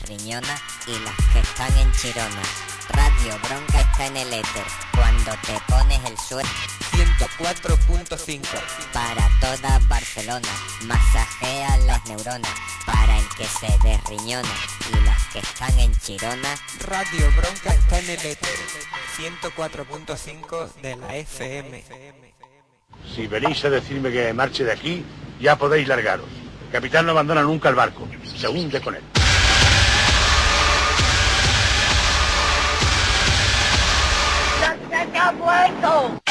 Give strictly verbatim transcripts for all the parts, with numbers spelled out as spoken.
Riñona y las que están en Chirona. Radio Bronca está en el éter cuando te pones el suelo. ciento cuatro punto cinco Para toda Barcelona, masajea las neuronas para el que se desriñona y las que están en Chirona. Radio Bronca está en el éter ciento cuatro punto cinco de la F M. Si venís a decirme que marche de aquí, ya podéis largaros. El capitán no abandona nunca el barco, se hunde con él. ¡Se ha muerto!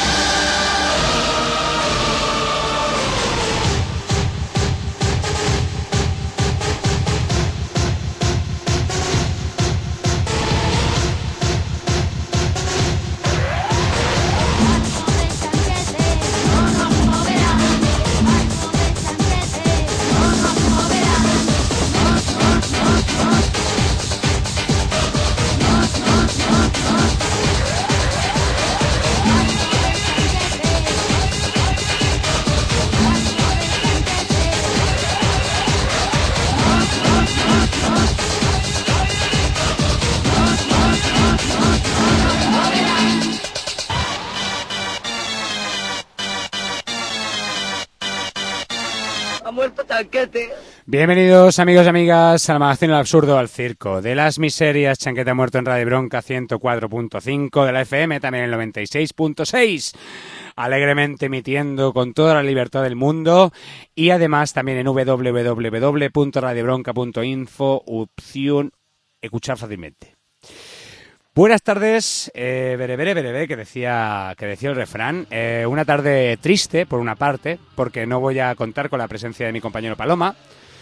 Bienvenidos amigos y amigas al magazine del absurdo, al circo de las miserias. Chanquete ha muerto en Radio Bronca ciento cuatro punto cinco de la F M, también en el noventa y seis punto seis, alegremente emitiendo con toda la libertad del mundo, y además también en doble u doble u doble u punto radio bronca punto info, opción escuchar fácilmente. Buenas tardes, eh, bere, bere, bere, bere, que decía, que decía el refrán. Eh, una tarde triste, por una parte, porque no voy a contar con la presencia de mi compañero Paloma.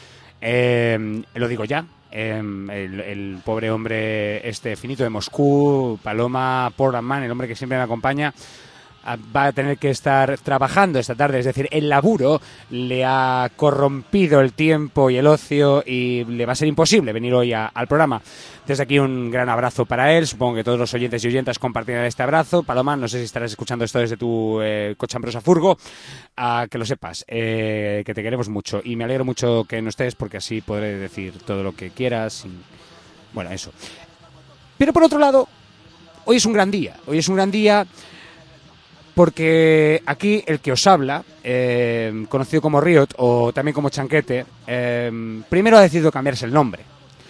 Eh, lo digo ya, eh, el, el pobre hombre este finito de Moscú, Paloma Portman, el hombre que siempre me acompaña, va a tener que estar trabajando esta tarde, es decir, el laburo le ha corrompido el tiempo y el ocio y le va a ser imposible venir hoy a, al programa. Desde aquí un gran abrazo para él, supongo que todos los oyentes y oyentas compartirán este abrazo. Paloma, no sé si estarás escuchando esto desde tu eh, cochambrosa furgo, uh, que lo sepas, eh, que te queremos mucho y me alegro mucho que no estés porque así podré decir todo lo que quieras y... bueno, eso. Pero por otro lado, hoy es un gran día, hoy es un gran día... porque aquí el que os habla, eh, conocido como Riot o también como Chanquete, eh, primero ha decidido cambiarse el nombre.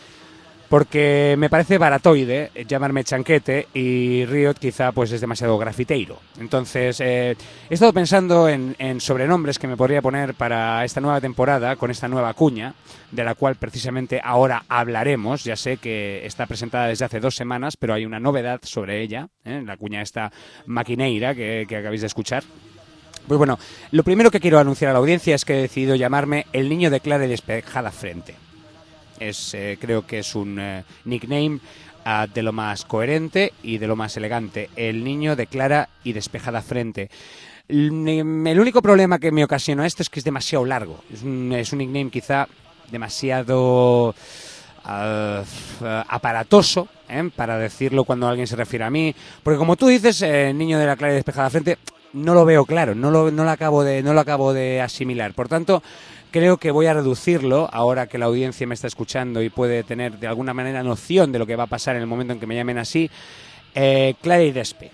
Porque me parece baratoide llamarme Chanquete y Riot quizá pues es demasiado grafiteiro. Entonces eh, he estado pensando en, en sobrenombres que me podría poner para esta nueva temporada con esta nueva cuña, de la cual precisamente ahora hablaremos. Ya sé que está presentada desde hace dos semanas, pero hay una novedad sobre ella, ¿eh? La cuña esta maquineira que, que acabáis de escuchar. Pues bueno, lo primero que quiero anunciar a la audiencia es que he decidido llamarme El Niño de Clara y Despejada Frente. Es, eh, creo que es un eh, nickname uh, de lo más coherente y de lo más elegante. El Niño de Clara y Despejada Frente. El, el único problema que me ocasiona esto es que es demasiado largo. Es un, es un nickname quizá demasiado uh, aparatoso, ¿eh? Para decirlo cuando alguien se refiere a mí. Porque como tú dices, eh, Niño de la Clara y Despejada Frente, no lo veo claro, no lo, no lo acabo de, no lo acabo de asimilar. Por tanto, creo que voy a reducirlo ahora que la audiencia me está escuchando y puede tener de alguna manera noción de lo que va a pasar en el momento en que me llamen así. Eh, Clara y Despe.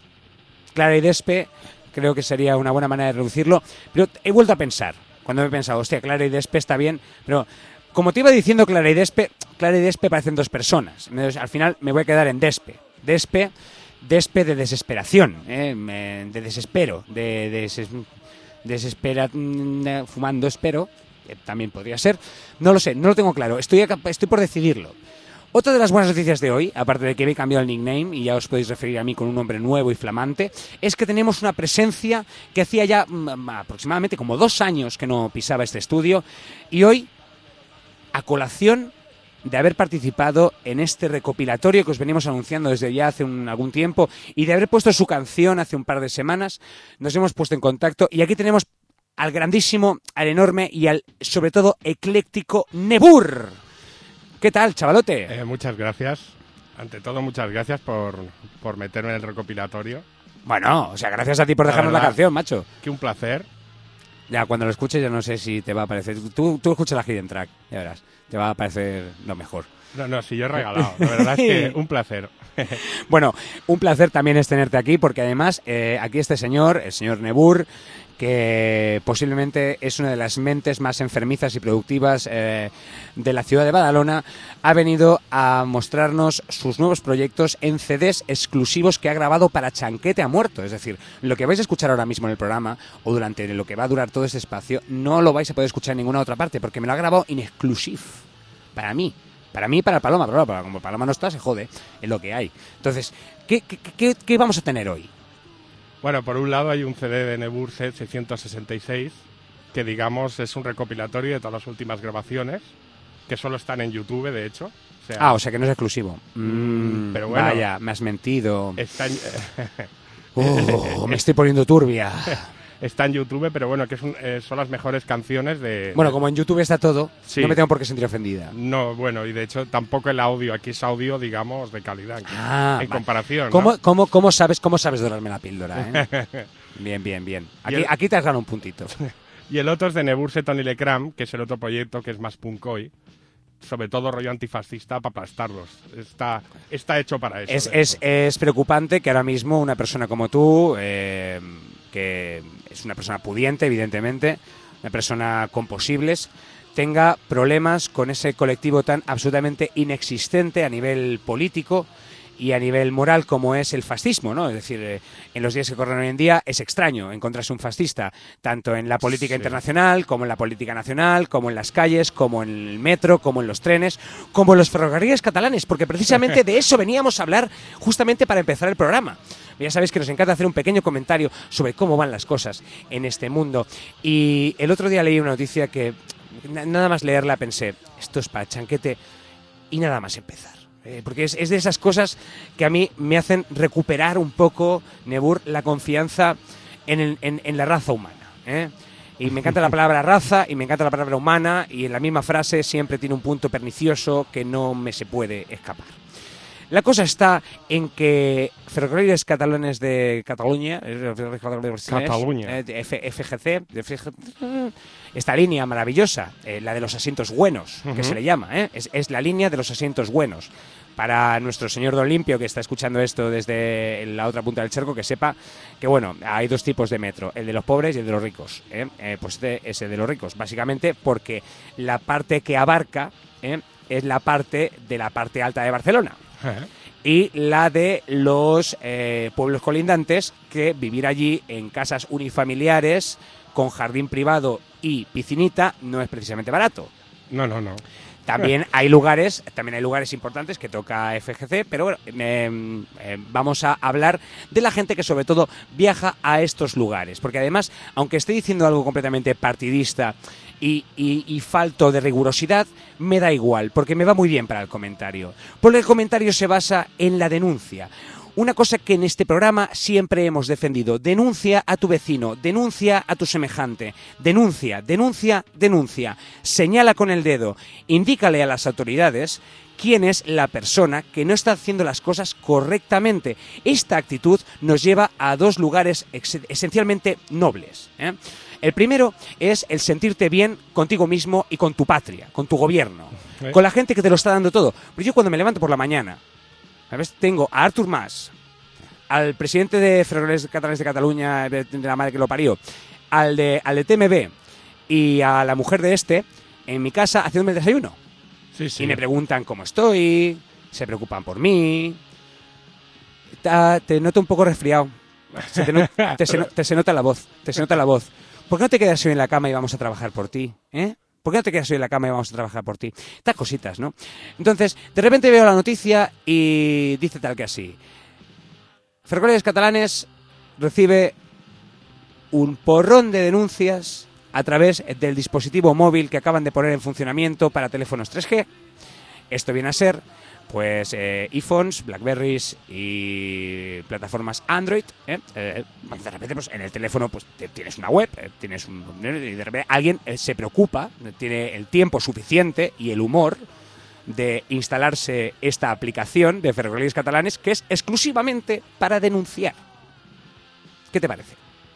Clara y Despe creo que sería una buena manera de reducirlo. Pero he vuelto a pensar, cuando me he pensado, hostia, Clara y Despe está bien, pero como te iba diciendo Clara y Despe, Clara y Despe parecen dos personas. Entonces, al final me voy a quedar en Despe. Despe, Despe de desesperación, ¿eh? de desespero, de... de des desespera fumando espero, que también podría ser, no lo sé, no lo tengo claro, estoy, acá, estoy por decidirlo. Otra de las buenas noticias de hoy, aparte de que me he cambiado el nickname y ya os podéis referir a mí con un nombre nuevo y flamante, es que tenemos una presencia que hacía ya mm, aproximadamente como dos años que no pisaba este estudio, y hoy, a colación de haber participado en este recopilatorio que os venimos anunciando desde ya hace un, algún tiempo y de haber puesto su canción hace un par de semanas, nos hemos puesto en contacto y aquí tenemos al grandísimo, al enorme y al, sobre todo, ecléctico Nebur. ¿Qué tal, chavalote? Eh, muchas gracias. Ante todo, muchas gracias por, por meterme en el recopilatorio. Bueno, o sea, gracias a ti por dejarnos la, la canción, macho. Que un placer. Ya, cuando lo escuches ya no sé si te va a parecer... Tú, tú escuchas la Hidden Track, ya verás. Te va a parecer lo mejor. No, no, si yo he regalado. La verdad es que un placer. Bueno, un placer también es tenerte aquí, porque además eh, aquí este señor, el señor Nebur, que posiblemente es una de las mentes más enfermizas y productivas eh, de la ciudad de Badalona, ha venido a mostrarnos sus nuevos proyectos en C Ds exclusivos que ha grabado para Chanquete ha Muerto. Es decir, lo que vais a escuchar ahora mismo en el programa, o durante lo que va a durar todo este espacio, no lo vais a poder escuchar en ninguna otra parte, porque me lo ha grabado in exclusive, para mí. Para mí y para Paloma, pero claro, como Paloma no está, se jode, es lo que hay. Entonces, ¿qué, qué, qué, qué vamos a tener hoy? Bueno, por un lado hay un C D de Nebur C seiscientos sesenta y seis, que digamos es un recopilatorio de todas las últimas grabaciones, que solo están en YouTube, de hecho. O sea, ah, o sea que no es exclusivo. Mm, pero bueno, vaya, me has mentido. Está en, oh, me estoy poniendo turbia. Está en YouTube, pero bueno, que es un, eh, son las mejores canciones de... Bueno, de... como en YouTube está todo, sí. No me tengo por qué sentir ofendida. No, bueno, y de hecho tampoco el audio, aquí es audio, digamos, de calidad, ah, en vale. comparación, ¿Cómo, ¿no? cómo, cómo sabes cómo sabes dorarme la píldora, eh? Bien, bien, bien. Aquí, el... aquí te has ganado un puntito. Y el otro es de Nebur C Tony Lecram, que es el otro proyecto que es más punkoy, sobre todo rollo antifascista para aplastarlos. Está, está hecho para eso. Es, es, es preocupante que ahora mismo una persona como tú, eh, que es una persona pudiente, evidentemente, una persona con posibles, tenga problemas con ese colectivo tan absolutamente inexistente a nivel político y a nivel moral como es el fascismo, ¿no? Es decir, eh, en los días que corren hoy en día es extraño encontrarse un fascista, tanto en la política sí. internacional, como en la política nacional, como en las calles, como en el metro, como en los trenes, como en los ferrocarriles catalanes, porque precisamente de eso veníamos a hablar justamente para empezar el programa. Ya sabéis que nos encanta hacer un pequeño comentario sobre cómo van las cosas en este mundo. Y el otro día leí una noticia que nada más leerla pensé, esto es para Chanquete y nada más empezar. Eh, porque es, es de esas cosas que a mí me hacen recuperar un poco, Nebur, la confianza en, el, en, en la raza humana, ¿eh? Y me encanta la palabra raza y me encanta la palabra humana, y en la misma frase siempre tiene un punto pernicioso que no me se puede escapar. La cosa está en que Ferrocarriles Catalanes de Cataluña, Cataluña. F, FGC, esta línea maravillosa, eh, la de los asientos buenos, uh-huh. que se le llama, ¿eh? es, es la línea de los asientos buenos. Para nuestro señor Don Limpio, que está escuchando esto desde la otra punta del charco, que sepa que, bueno, hay dos tipos de metro, el de los pobres y el de los ricos. ¿eh? Eh, pues este es el de los ricos, básicamente porque la parte que abarca ¿eh? es la parte de la parte alta de Barcelona. Uh-huh. Y la de los eh, pueblos colindantes, que vivir allí en casas unifamiliares con jardín privado y piscinita no es precisamente barato. No, no, no. También hay lugares, también hay lugares importantes que toca F G C, pero bueno, eh, eh, vamos a hablar de la gente que sobre todo viaja a estos lugares, porque además, aunque esté diciendo algo completamente partidista y, y, y falto de rigurosidad, me da igual, porque me va muy bien para el comentario, porque el comentario se basa en la denuncia. Una cosa que en este programa siempre hemos defendido: denuncia a tu vecino, denuncia a tu semejante, denuncia, denuncia, denuncia, señala con el dedo, indícale a las autoridades quién es la persona que no está haciendo las cosas correctamente. Esta actitud nos lleva a dos lugares ex- esencialmente nobles, ¿eh? El primero es el sentirte bien contigo mismo y con tu patria, con tu gobierno, ¿Eh? con la gente que te lo está dando todo. Pero yo cuando me levanto por la mañana, ¿sabes? Tengo a Artur Mas, al presidente de Ferrocarriles Catalanes de Cataluña, de la madre que lo parió, al de, al de T M B y a la mujer de este en mi casa haciéndome el desayuno. Sí, sí. Y me preguntan cómo estoy, se preocupan por mí. Ta, te noto un poco resfriado. Se te, no, te, se, te se nota la voz, te se nota la voz. ¿Por qué no te quedas hoy en la cama y vamos a trabajar por ti? ¿Eh? ¿Por qué no te quedas hoy en la cama y vamos a trabajar por ti? Estas cositas, ¿no? Entonces, de repente veo la noticia y dice tal que así: Ferrocarriles Catalanes recibe un porrón de denuncias a través del dispositivo móvil que acaban de poner en funcionamiento para teléfonos tres G. Esto viene a ser, pues, eh, iPhones, Blackberries y plataformas Android. ¿eh? Eh, de repente, pues, en el teléfono, pues, te, tienes una web, eh, tienes un, y de repente alguien eh, se preocupa, tiene el tiempo suficiente y el humor de instalarse esta aplicación de Ferrocarriles Catalanes, que es exclusivamente para denunciar. ¿Qué te parece?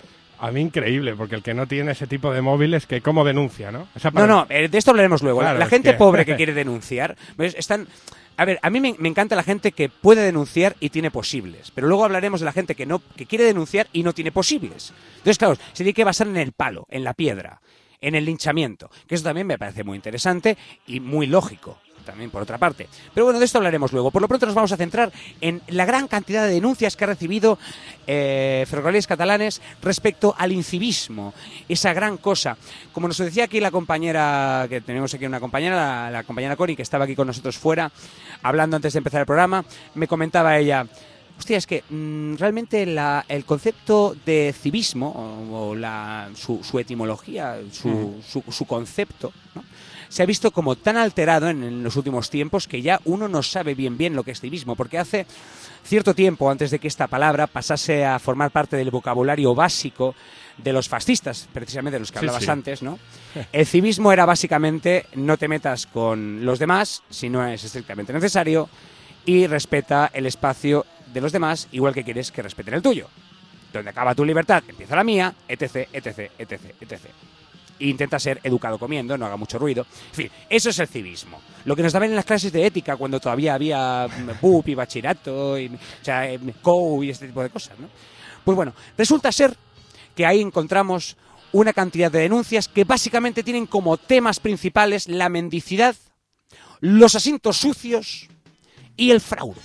A mí increíble, porque el que no tiene ese tipo de móviles, que ¿cómo denuncia, no? Esa No, no, eh, de esto hablaremos luego. Claro, la la es gente que- pobre que quiere denunciar, ¿ves? Están... A ver, a mí me, me encanta la gente que puede denunciar y tiene posibles, pero luego hablaremos de la gente que no que quiere denunciar y no tiene posibles. Entonces, claro, se tiene que basar en el palo, en la piedra, en el linchamiento, que eso también me parece muy interesante y muy lógico, también por otra parte. Pero bueno, de esto hablaremos luego. Por lo pronto nos vamos a centrar en la gran cantidad de denuncias que ha recibido eh, Ferrocarriles Catalanes respecto al incivismo, esa gran cosa. Como nos decía aquí la compañera, que tenemos aquí una compañera, la, la compañera Cori, que estaba aquí con nosotros fuera, hablando antes de empezar el programa, me comentaba ella... Hostia, es que mmm, realmente la, el concepto de civismo, o, o la, su, su etimología, su, Mm. su, su concepto, ¿no?, se ha visto como tan alterado en, en los últimos tiempos que ya uno no sabe bien bien lo que es civismo, porque hace cierto tiempo, antes de que esta palabra pasase a formar parte del vocabulario básico de los fascistas, precisamente de los que Sí, hablabas sí. antes, ¿no? El civismo era básicamente no te metas con los demás si no es estrictamente necesario y respeta el espacio de los demás igual que quieres que respeten el tuyo. Donde acaba tu libertad, empieza la mía, etc, etc, etc, etc. E intenta ser educado comiendo, no haga mucho ruido. En fin, eso es el civismo. Lo que nos daban en las clases de ética cuando todavía había B U P y bachillerato, y, o sea, eh, C O U y este tipo de cosas, ¿no? Pues bueno, resulta ser que ahí encontramos una cantidad de denuncias que básicamente tienen como temas principales la mendicidad, los asientos sucios y el fraude.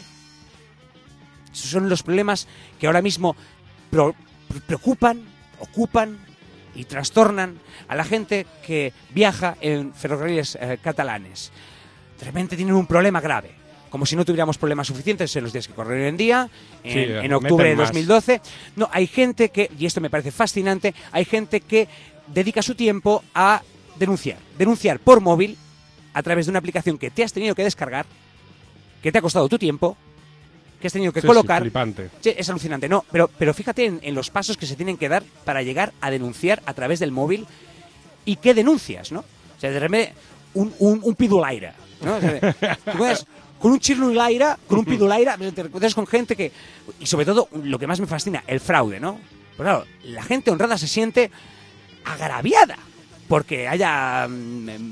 Esos son los problemas que ahora mismo pro- preocupan, ocupan y trastornan a la gente que viaja en ferrocarriles eh, catalanes. De repente tienen un problema grave, como si no tuviéramos problemas suficientes en los días que corren hoy en día, en, Sí, en octubre de meten más. dos mil doce. No, hay gente que, y esto me parece fascinante, hay gente que dedica su tiempo a denunciar. Denunciar por móvil a través de una aplicación que te has tenido que descargar, que te ha costado tu tiempo, que has tenido que Sí, sí, colocar. flipante. Sí, es alucinante, no, pero, pero fíjate en, en los pasos que se tienen que dar para llegar a denunciar a través del móvil. ¿Y qué denuncias, no? O sea, de repente, un, un, un pidulaire, ¿no? O sea, te encuentras con un chirulaire, con un pidulaire, te encuentras con gente que... Y sobre todo, lo que más me fascina, el fraude, ¿no? Pues claro, la gente honrada se siente agraviada porque haya mm, mm,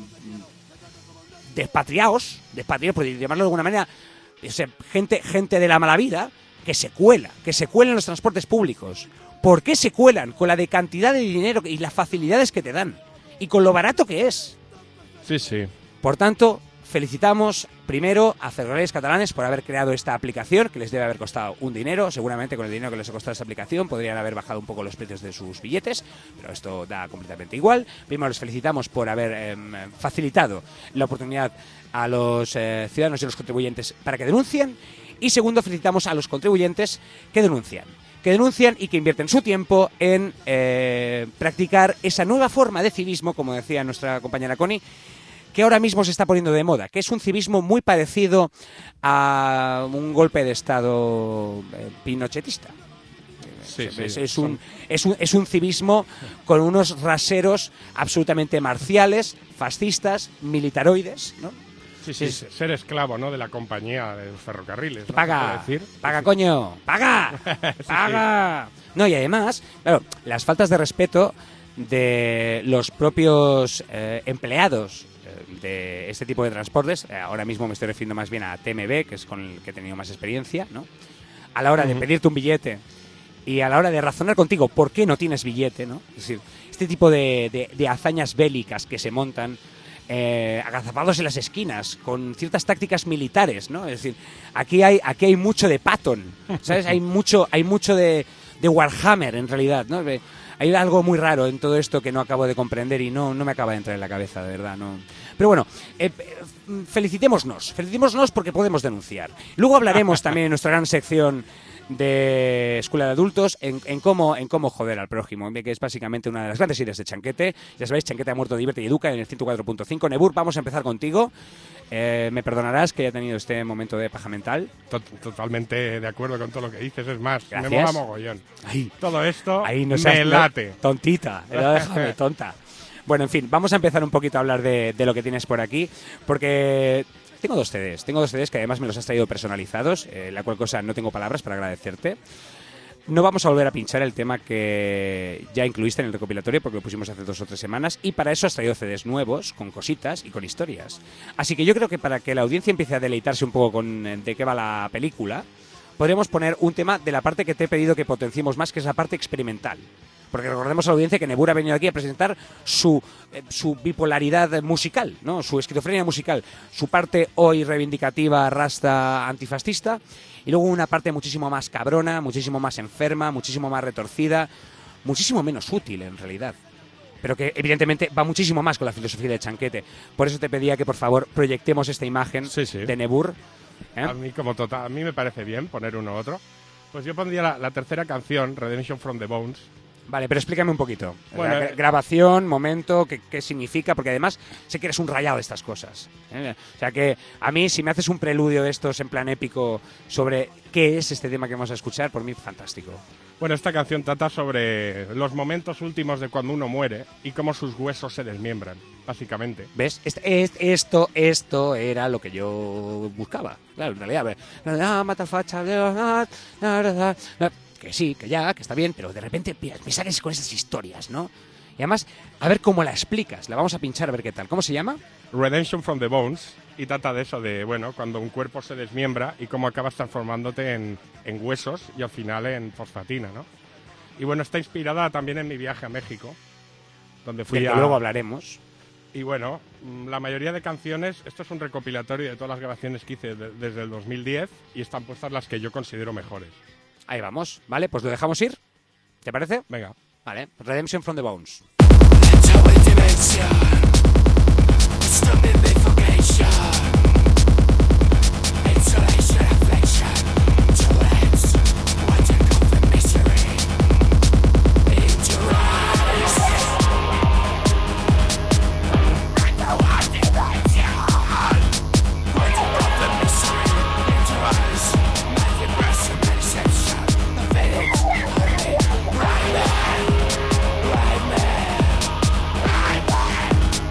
despatriados, despatriados, por llamarlo de alguna manera, o sea, gente, gente de la mala vida que se cuela, que se cuela en los transportes públicos. ¿Por qué se cuelan? Con la de cantidad de dinero y las facilidades que te dan. Y con lo barato que es. Sí, sí. Por tanto, felicitamos primero a Ferrocarriles Catalanes por haber creado esta aplicación, que les debe haber costado un dinero. Seguramente con el dinero que les ha costado esta aplicación podrían haber bajado un poco los precios de sus billetes, pero esto da completamente igual. Primero les felicitamos por haber eh, facilitado la oportunidad a los eh, ciudadanos y a los contribuyentes para que denuncien. Y segundo, felicitamos a los contribuyentes que denuncian. que denuncian y que invierten su tiempo en eh, practicar esa nueva forma de civismo, como decía nuestra compañera Connie, que ahora mismo se está poniendo de moda, que es un civismo muy parecido a un golpe de Estado eh, pinochetista. Sí, es, sí, es, es son- un, es, un, es un civismo con unos raseros absolutamente marciales, fascistas, militaroides, ¿no? Sí, sí, Es- ser esclavo, ¿no?, de la compañía de los ferrocarriles, ¿no? Paga, ¿Se puede decir? paga, coño, paga, paga. No, y además, claro, las faltas de respeto de los propios eh, empleados eh, de este tipo de transportes, eh, ahora mismo me estoy refiriendo más bien a T M B, que es con el que he tenido más experiencia, ¿no? A la hora de Ujú. pedirte un billete y a la hora de razonar contigo por qué no tienes billete, ¿no? Es decir, este tipo de, de- de hazañas bélicas que se montan eh, agazapados en las esquinas con ciertas tácticas militares, ¿no? Es decir, aquí hay aquí hay mucho de Patton, ¿sabes? Hay mucho hay mucho de, de Warhammer en realidad, ¿no? Eh, Hay algo muy raro en todo esto que no acabo de comprender y no, no me acaba de entrar en la cabeza, de verdad, no. Pero bueno, eh, eh, felicitémonos, felicitémonos porque podemos denunciar. Luego hablaremos también en nuestra gran sección de Escuela de Adultos en, en cómo en cómo joder al prójimo, que es básicamente una de las grandes ideas de Chanquete. Ya sabéis, Chanquete ha muerto, divierte y educa en el ciento cuatro punto cinco. Nebur, vamos a empezar contigo. Eh, me perdonarás que haya tenido este momento de paja mental. To- Totalmente de acuerdo con todo lo que dices. Es más, Gracias. me mola mogollón. Ay, Todo esto ahí no me seas late. tontita, no, déjame tonta. Bueno, en fin, vamos a empezar un poquito a hablar de, de lo que tienes por aquí, porque tengo dos C Ds, tengo dos C Ds que además me los has traído personalizados, eh, la cual cosa no tengo palabras para agradecerte. no vamos a volver a pinchar el tema que ya incluiste en el recopilatorio porque lo pusimos hace dos o tres semanas y para eso has traído C Ds nuevos, con cositas y con historias. Así que yo creo que para que la audiencia empiece a deleitarse un poco con de qué va la película, podremos poner un tema de la parte que te he pedido que potenciemos más, que es la parte experimental. Porque recordemos a la audiencia que Nebur ha venido aquí a presentar su, eh, su bipolaridad musical, ¿no? Su esquizofrenia musical, su parte hoy reivindicativa, rasta, antifascista, y luego una parte muchísimo más cabrona, muchísimo más enferma, muchísimo más retorcida, muchísimo menos útil en realidad. Pero que evidentemente va muchísimo más con la filosofía de Chanquete. Por eso te pedía que por favor proyectemos esta imagen sí, sí. de Nebur. ¿eh? A mí como total, a mí me parece bien poner uno u otro. Pues yo pondría la, la tercera canción, Redemption from the Bones. Vale, pero explícame un poquito. Bueno, la gra- grabación, momento, qué, qué significa, porque además sé que eres un rayado de estas cosas. ¿eh? O sea que a mí, si me haces un preludio de estos en plan épico sobre qué es este tema que vamos a escuchar, por mí, fantástico. Bueno, esta canción trata sobre los momentos últimos de cuando uno muere y cómo sus huesos se desmiembran, básicamente. ¿Ves? Este, es- esto, esto era lo que yo buscaba. Claro, en realidad. a ver, mata facha, que sí, que ya, que está bien, pero de repente me sales con esas historias, ¿no? Y además, a ver cómo la explicas. La vamos a pinchar a ver qué tal. ¿Cómo se llama? Redemption from the Bones, y trata de eso, de, bueno, cuando un cuerpo se desmiembra y cómo acabas transformándote en, en huesos y al final en fosfatina, ¿no? Y bueno, está inspirada también en mi viaje a México, donde fui Del a... que luego hablaremos. Y bueno, mm, la mayoría de canciones, esto es un recopilatorio de todas las grabaciones que hice de- desde el dos mil diez y están puestas las que yo considero mejores. Ahí vamos, ¿vale? Pues lo dejamos ir. ¿Te parece? Venga. Vale, Redemption from the Bones. Right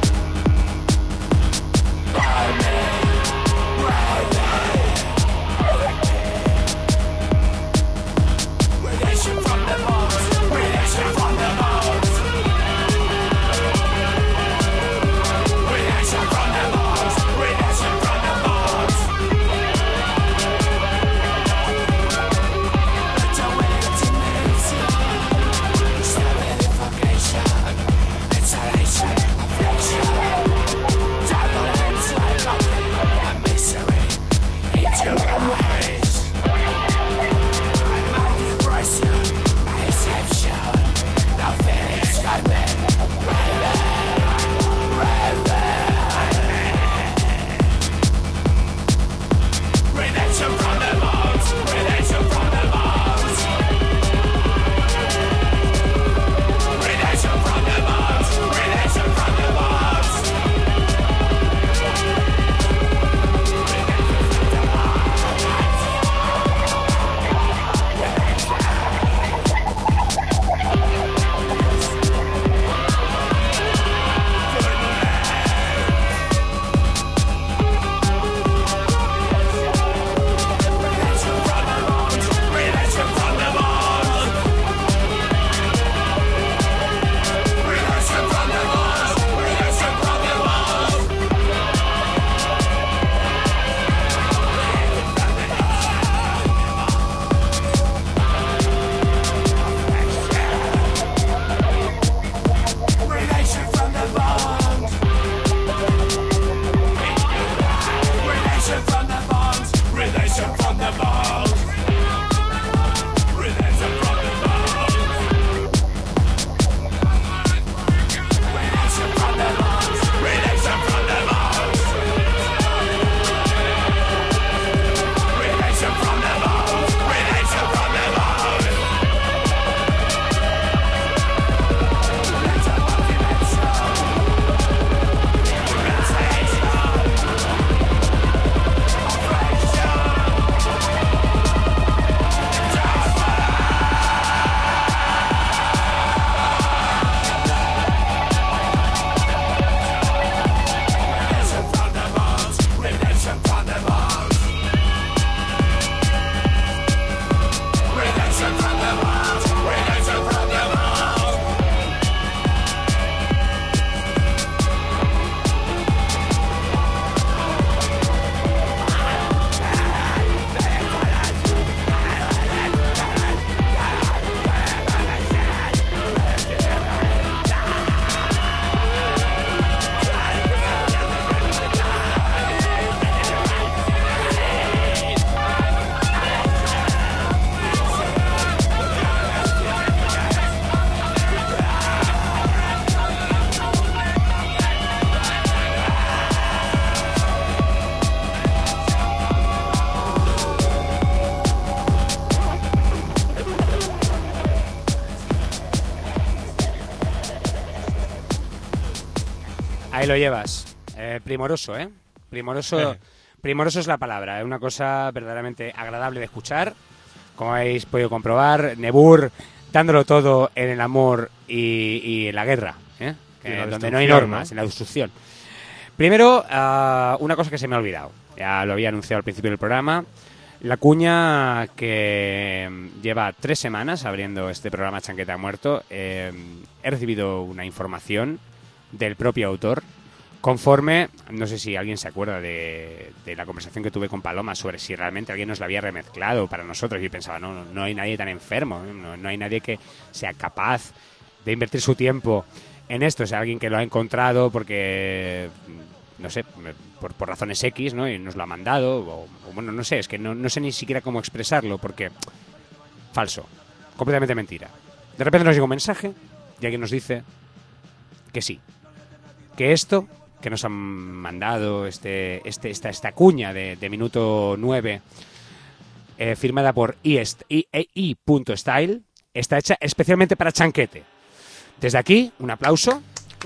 Ahí lo llevas. Eh, primoroso, ¿eh? Primoroso, Eh. primoroso es la palabra. Es una cosa verdaderamente agradable de escuchar. Como habéis podido comprobar, Nebur dándolo todo en el amor y, y en la guerra, ¿eh? Que Y la donde no hay destrucción, normas, ¿no? en la destrucción. Primero, uh, una cosa que se me ha olvidado. Ya lo había anunciado al principio del programa. La cuña que lleva tres semanas abriendo este programa Chanqueta Muerto. Eh, he recibido una información del propio autor conforme, no sé si alguien se acuerda de, de la conversación que tuve con Paloma sobre si realmente alguien nos la había remezclado para nosotros, y pensaba, no, no, no hay nadie tan enfermo, no, no hay nadie que sea capaz de invertir su tiempo en esto. O sea, alguien que lo ha encontrado porque, no sé, por, por razones X, ¿no? Y nos lo ha mandado, o, o bueno, no sé, es que no, no sé ni siquiera cómo expresarlo, porque falso, completamente mentira. De repente nos llega un mensaje y alguien nos dice que sí, que esto que nos han mandado, este, este, esta, esta cuña de, de minuto nueve, eh, firmada por i.style, está hecha especialmente para Chanquete. Desde aquí, un aplauso.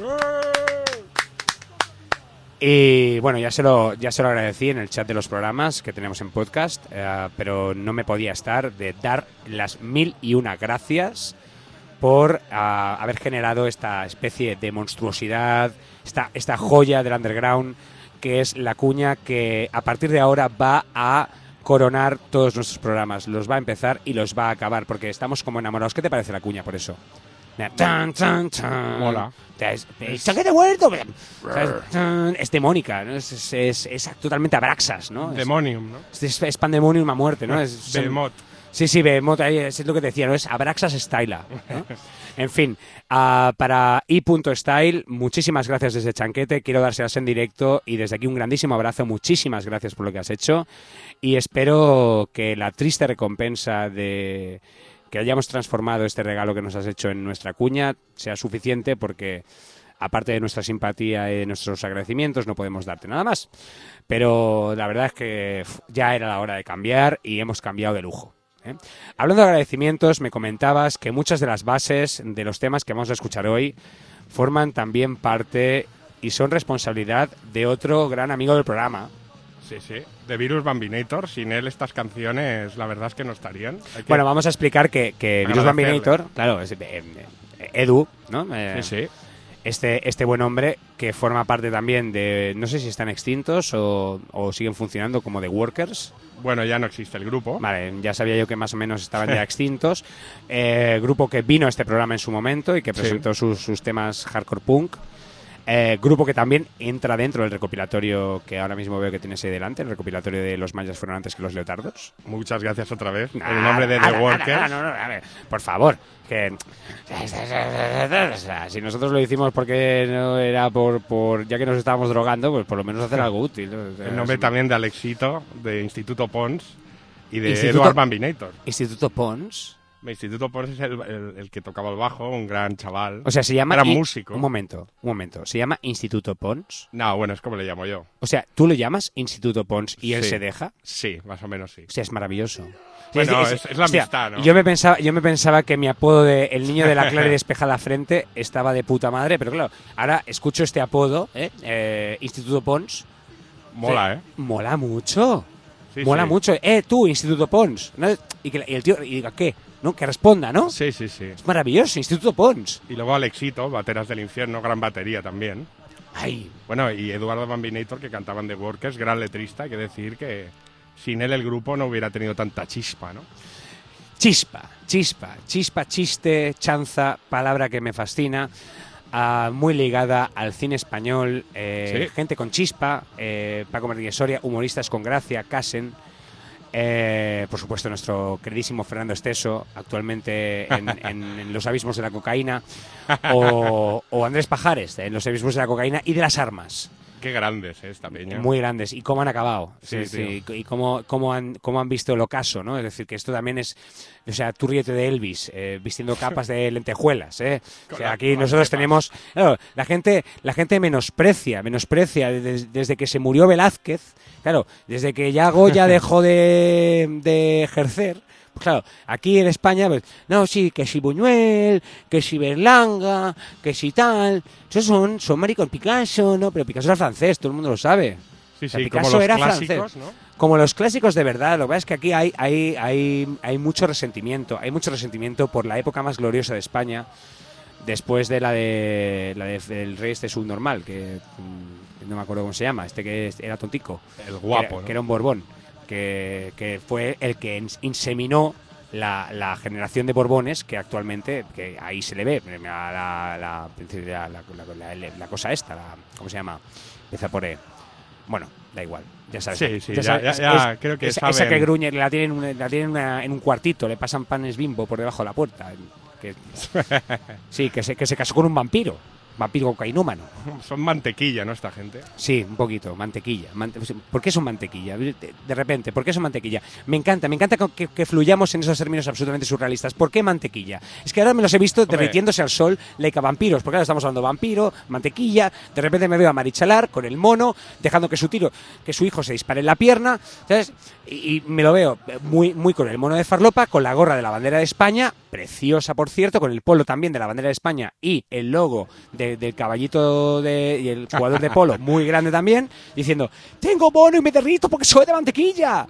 Y bueno, ya se lo, ya se lo agradecí en el chat de los programas que tenemos en podcast, eh, pero no me podía estar de dar las mil y una gracias por uh, haber generado esta especie de monstruosidad, esta, esta joya del underground, que es la cuña que a partir de ahora va a coronar todos nuestros programas. Los va a empezar y los va a acabar, porque estamos como enamorados. ¿Qué te parece la cuña por eso? Tan, tan, tan. Mola. Es, es, ¡Chanquete muerto! Es demónica, ¿no? Es, es, es, es totalmente Abraxas, ¿no? Demonium, ¿no? Es, es, es Pandemonium a muerte, ¿no? Es, son, Behemoth. Sí, sí, Behemoth, ahí es lo que te decía, ¿no? Es Abraxas Style, ¿no? En fin, uh, para i.style, muchísimas gracias desde Chanquete, quiero dárselas en directo y desde aquí un grandísimo abrazo, muchísimas gracias por lo que has hecho y espero que la triste recompensa de que hayamos transformado este regalo que nos has hecho en nuestra cuña sea suficiente, porque aparte de nuestra simpatía y de nuestros agradecimientos no podemos darte nada más, pero la verdad es que ya era la hora de cambiar y hemos cambiado de lujo. ¿Eh? Hablando de agradecimientos, me comentabas que muchas de las bases de los temas que vamos a escuchar hoy forman también parte y son responsabilidad de otro gran amigo del programa. Sí, sí, de Virus Bambinator. Sin él estas canciones la verdad es que no estarían. Hay que Bueno, vamos a explicar que, que Virus agradecerle. Bambinator, claro, es, eh, eh, Edu, ¿no? Eh, Sí, sí. Este, este buen hombre que forma parte también de, no sé si están extintos o, o siguen funcionando como The Workers. Bueno, ya no existe el grupo. Vale, ya sabía yo que más o menos estaban ya extintos. Eh, grupo que vino a este programa en su momento y que presentó Sí. sus, sus temas hardcore punk. Eh, grupo que también entra dentro del recopilatorio que ahora mismo veo que tienes ahí delante, el recopilatorio de Los mayas fueron antes que los leotardos. Muchas gracias otra vez. Nada, en nombre de nada, The nada, Workers. nada, no, no, a ver, por favor, que o sea, si nosotros lo hicimos porque no era por, por ya que nos estábamos drogando, pues por lo menos hacer algo útil, ¿no? O sea, En nombre es- también de Alexito, de Instituto Pons y de Instituto- Eduard Bambinator. Instituto Pons. Instituto Pons es el, el- el que tocaba el bajo, un gran chaval. O sea, se llama Era I- músico. Un momento, un momento. ¿Se llama Instituto Pons? No, bueno, es como le llamo yo. O sea, ¿tú lo llamas Instituto Pons y él Sí. se deja? Sí, más o menos sí. O sea, es maravilloso. Bueno, Es- es, es la hostia, amistad, ¿no? Yo me pensaba, yo me pensaba que mi apodo de El niño de la clara y despejada frente estaba de puta madre, pero claro, ahora escucho este apodo, ¿eh? Eh, Instituto Pons. Mola, Sí, ¿eh? Mola mucho. Sí, Mola sí. mucho. Eh, tú, Instituto Pons. ¿No? Y, que, y el tío y diga, ¿qué? ¿No? Que responda, ¿no? Sí, sí, sí. Es maravilloso, Instituto Pons. Y luego Alexito, Bateras del Infierno, gran batería también. Ay, Bueno, y Eduardo Bambinator, que cantaban The Workers, gran letrista. Hay que decir que sin él el grupo no hubiera tenido tanta chispa, ¿no? Chispa, chispa, chispa, chiste, chanza, palabra que me fascina, ah, muy ligada al cine español, eh, Sí. gente con chispa, eh, Paco Martínez Soria, humoristas con gracia, Casen, eh, por supuesto nuestro queridísimo Fernando Esteso, actualmente en, en- en Los abismos de la cocaína, o, o Andrés Pajares, en Los abismos de la cocaína y de las armas. Qué grandes, ¿eh? Esta peña. Muy grandes. ¿Y cómo han acabado? Sí, Sí, sí. Y cómo, cómo, han, cómo han visto el ocaso, ¿no? Es decir, que esto también es... O sea, tú ríete de Elvis, eh, vistiendo capas de lentejuelas, ¿eh? O Con sea, la- aquí con las nosotros cepas. tenemos... Claro, la gente, la gente menosprecia, menosprecia des- desde que se murió Velázquez. Claro, desde que ya Goya dejó de, de ejercer, Claro, aquí en España, pues, no, sí, que si Buñuel, que si Berlanga, que si tal. Esos son, son maricón Picasso, ¿no? Pero Picasso era francés, todo el mundo lo sabe. Sí, O sea, sí, Picasso como los era clásicos, francés. ¿no? Como los clásicos de verdad. Lo que pasa es que aquí hay, hay, hay, hay mucho resentimiento. Hay mucho resentimiento por la época más gloriosa de España, después de la de la de, del rey este subnormal, que mm, no me acuerdo cómo se llama, este que era tontico. El guapo, que era, ¿no? que era un Borbón. Que, que fue el que inseminó la, la generación de Borbones que actualmente, que ahí se le ve la, la, la, la, la, la, la cosa esta, la, ¿cómo se llama? Empieza por E. Bueno, da igual, ya sabes. Sí, sí, ya, sabes, ya, ya, ya es, creo que esa, saben. esa que gruñe, la tienen, una, la tienen una, en un cuartito, le pasan panes Bimbo por debajo de la puerta. Que, sí, que se, que se casó con un vampiro. Vampiro cocainómano. Son mantequilla, ¿no? Esta gente. Sí, un poquito, mantequilla. Mante ¿Por qué son mantequilla? De, de repente, ¿por qué son mantequilla? Me encanta, me encanta que, que fluyamos en esos términos absolutamente surrealistas. ¿Por qué mantequilla? Es que ahora me los he visto Hombre. derritiéndose al sol, like a vampiros, porque ahora estamos hablando de vampiro, mantequilla, de repente me veo a Marichalar con el mono, dejando que su tiro, que su hijo se dispare en la pierna, ¿sabes? Y, y me lo veo muy, muy con el mono de farlopa, con la gorra de la bandera de España, preciosa por cierto, con el polo también de la bandera de España y el logo de, del caballito de, y el jugador de polo muy grande también, diciendo, tengo mono y me derrito porque soy de mantequilla.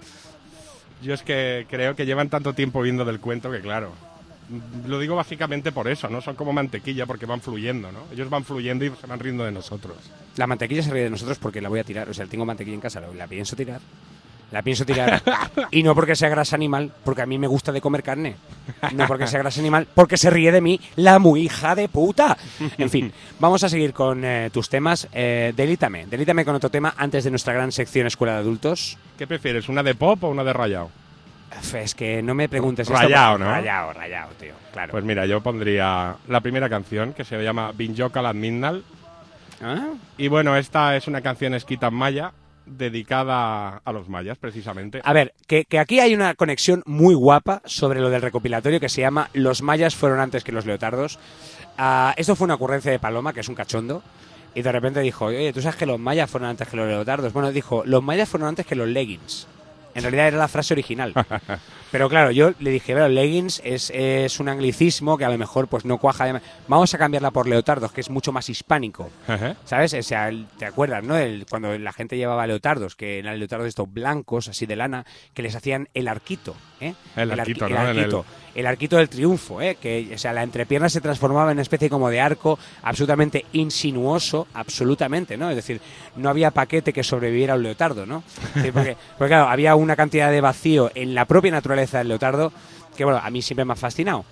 Yo es que creo que llevan tanto tiempo viendo del cuento que, claro, lo digo básicamente por eso, ¿no? Son como mantequilla porque van fluyendo, ¿no? Ellos van fluyendo y se van riendo de nosotros. La mantequilla se ríe de nosotros porque la voy a tirar, o sea, tengo mantequilla en casa, la pienso tirar. La pienso tirar. Y no porque sea grasa animal, porque a mí me gusta de comer carne. No porque sea grasa animal, porque se ríe de mí la muy hija de puta. En fin, vamos a seguir con eh, tus temas. Eh, delítame, delítame con otro tema antes de nuestra gran sección Escuela de Adultos. ¿Qué prefieres, una de pop o una de rayado? Es que no me preguntes Rayao, esto. ¿no? Rayao, rayao, tío, claro. Pues mira, yo pondría la primera canción, que se llama Binjocal at Midnight. ¿Ah? Y bueno, esta es una canción escrita en maya, dedicada a los mayas, precisamente. A ver, que, que aquí hay una conexión muy guapa sobre lo del recopilatorio que se llama Los mayas fueron antes que los leotardos. Uh, esto fue una ocurrencia de Paloma, que es un cachondo, y de repente dijo, oye, ¿tú sabes que los mayas fueron antes que los leotardos? Bueno, dijo, los mayas fueron antes que los leggings. En realidad era la frase original. Pero claro, yo le dije, bueno, leggings es, es un anglicismo que a lo mejor pues no cuaja. De... Vamos a cambiarla por leotardos, que es mucho más hispánico. Ajá. ¿Sabes? O sea, ¿te acuerdas, no? El, cuando la gente llevaba leotardos, que eran leotardos estos blancos, así de lana, que les hacían el arquito, ¿eh? El, el arquito, arqui ¿no? El arquito, el... el arquito del triunfo, ¿eh? Que, o sea, la entrepierna se transformaba en una especie como de arco absolutamente insinuoso, absolutamente, ¿no? Es decir, no había paquete que sobreviviera a un leotardo, ¿no? Sí, porque, porque, claro, había una cantidad de vacío en la propia naturaleza del leotardo que, bueno, a mí siempre me ha fascinado.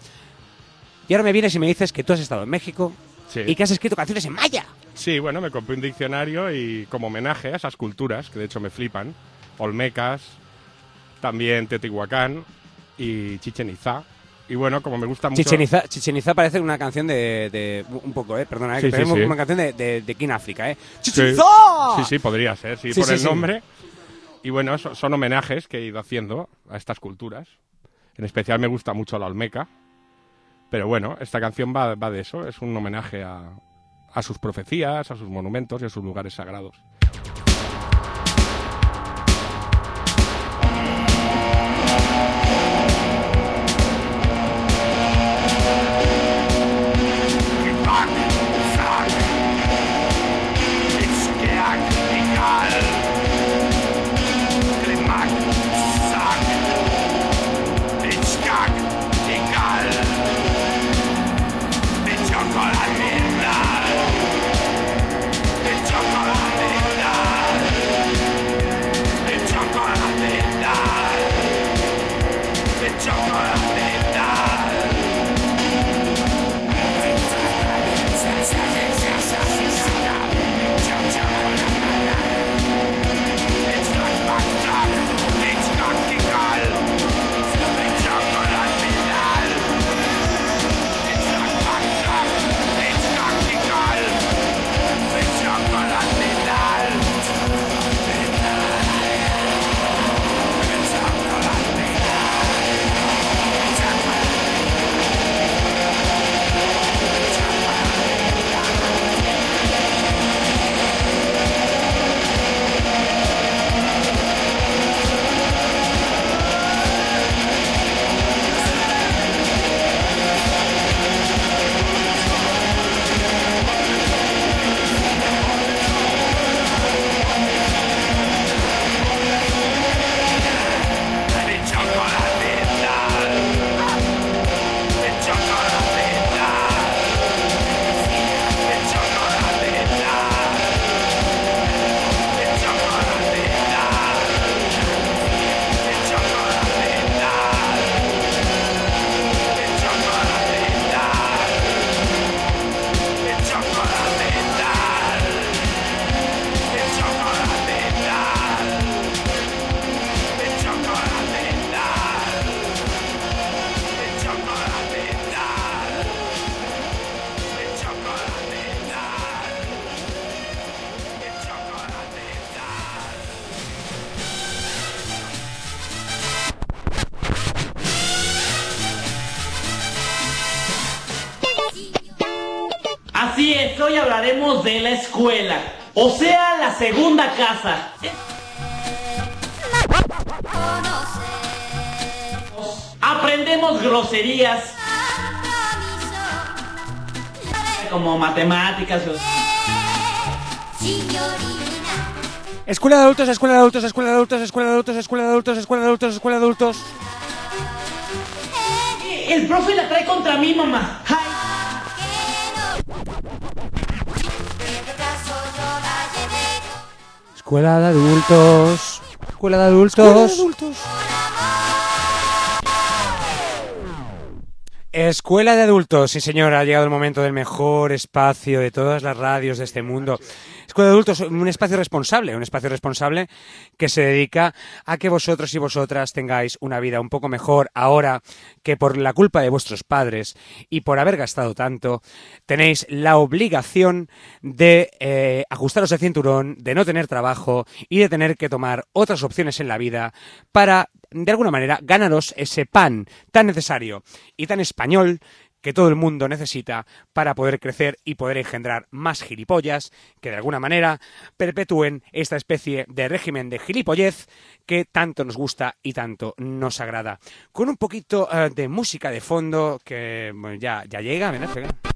Y ahora me vienes y me dices que tú has estado en México, sí, y que has escrito canciones en maya. Sí, bueno, me compré un diccionario y como homenaje a esas culturas, que de hecho me flipan, olmecas, también Teotihuacán y Chichen Itzá. Y bueno, como me gusta mucho... Chichen Itzá, Chichen Itzá parece una canción de... de un poco, ¿eh? Perdona, ¿eh? Sí, Que sí, sí, sí. una canción de, de, de King África, ¿eh? ¡Chichen Sí. Itzá! Sí, sí, podría ser, sí, Sí, por sí, el sí. nombre. Y bueno, so- son homenajes que he ido haciendo a estas culturas. En especial me gusta mucho la olmeca. Pero bueno, esta canción va, va de eso. Es un homenaje a, a sus profecías, a sus monumentos y a sus lugares sagrados. Chocolate midnight. hablaremos de la escuela, o sea, la segunda casa. Aprendemos groserías como matemáticas. Escuela de adultos, escuela de adultos, escuela de adultos, escuela de adultos, escuela de adultos, escuela de adultos, escuela de adultos. El profe la trae contra mí, mamá. Ay. Escuela de adultos, escuela de adultos. Escuela de adultos. Escuela de adultos, sí señor, ha llegado el momento del mejor espacio de todas las radios de este mundo. Escuela de adultos, un espacio responsable, un espacio responsable que se dedica a que vosotros y vosotras tengáis una vida un poco mejor ahora que por la culpa de vuestros padres y por haber gastado tanto, tenéis la obligación de eh, ajustaros el cinturón, de no tener trabajo y de tener que tomar otras opciones en la vida para, de alguna manera, ganaros ese pan tan necesario y tan español que todo el mundo necesita para poder crecer y poder engendrar más gilipollas que de alguna manera perpetúen esta especie de régimen de gilipollez que tanto nos gusta y tanto nos agrada. Con un poquito uh, de música de fondo que bueno, ya, ya llega, ¿verdad?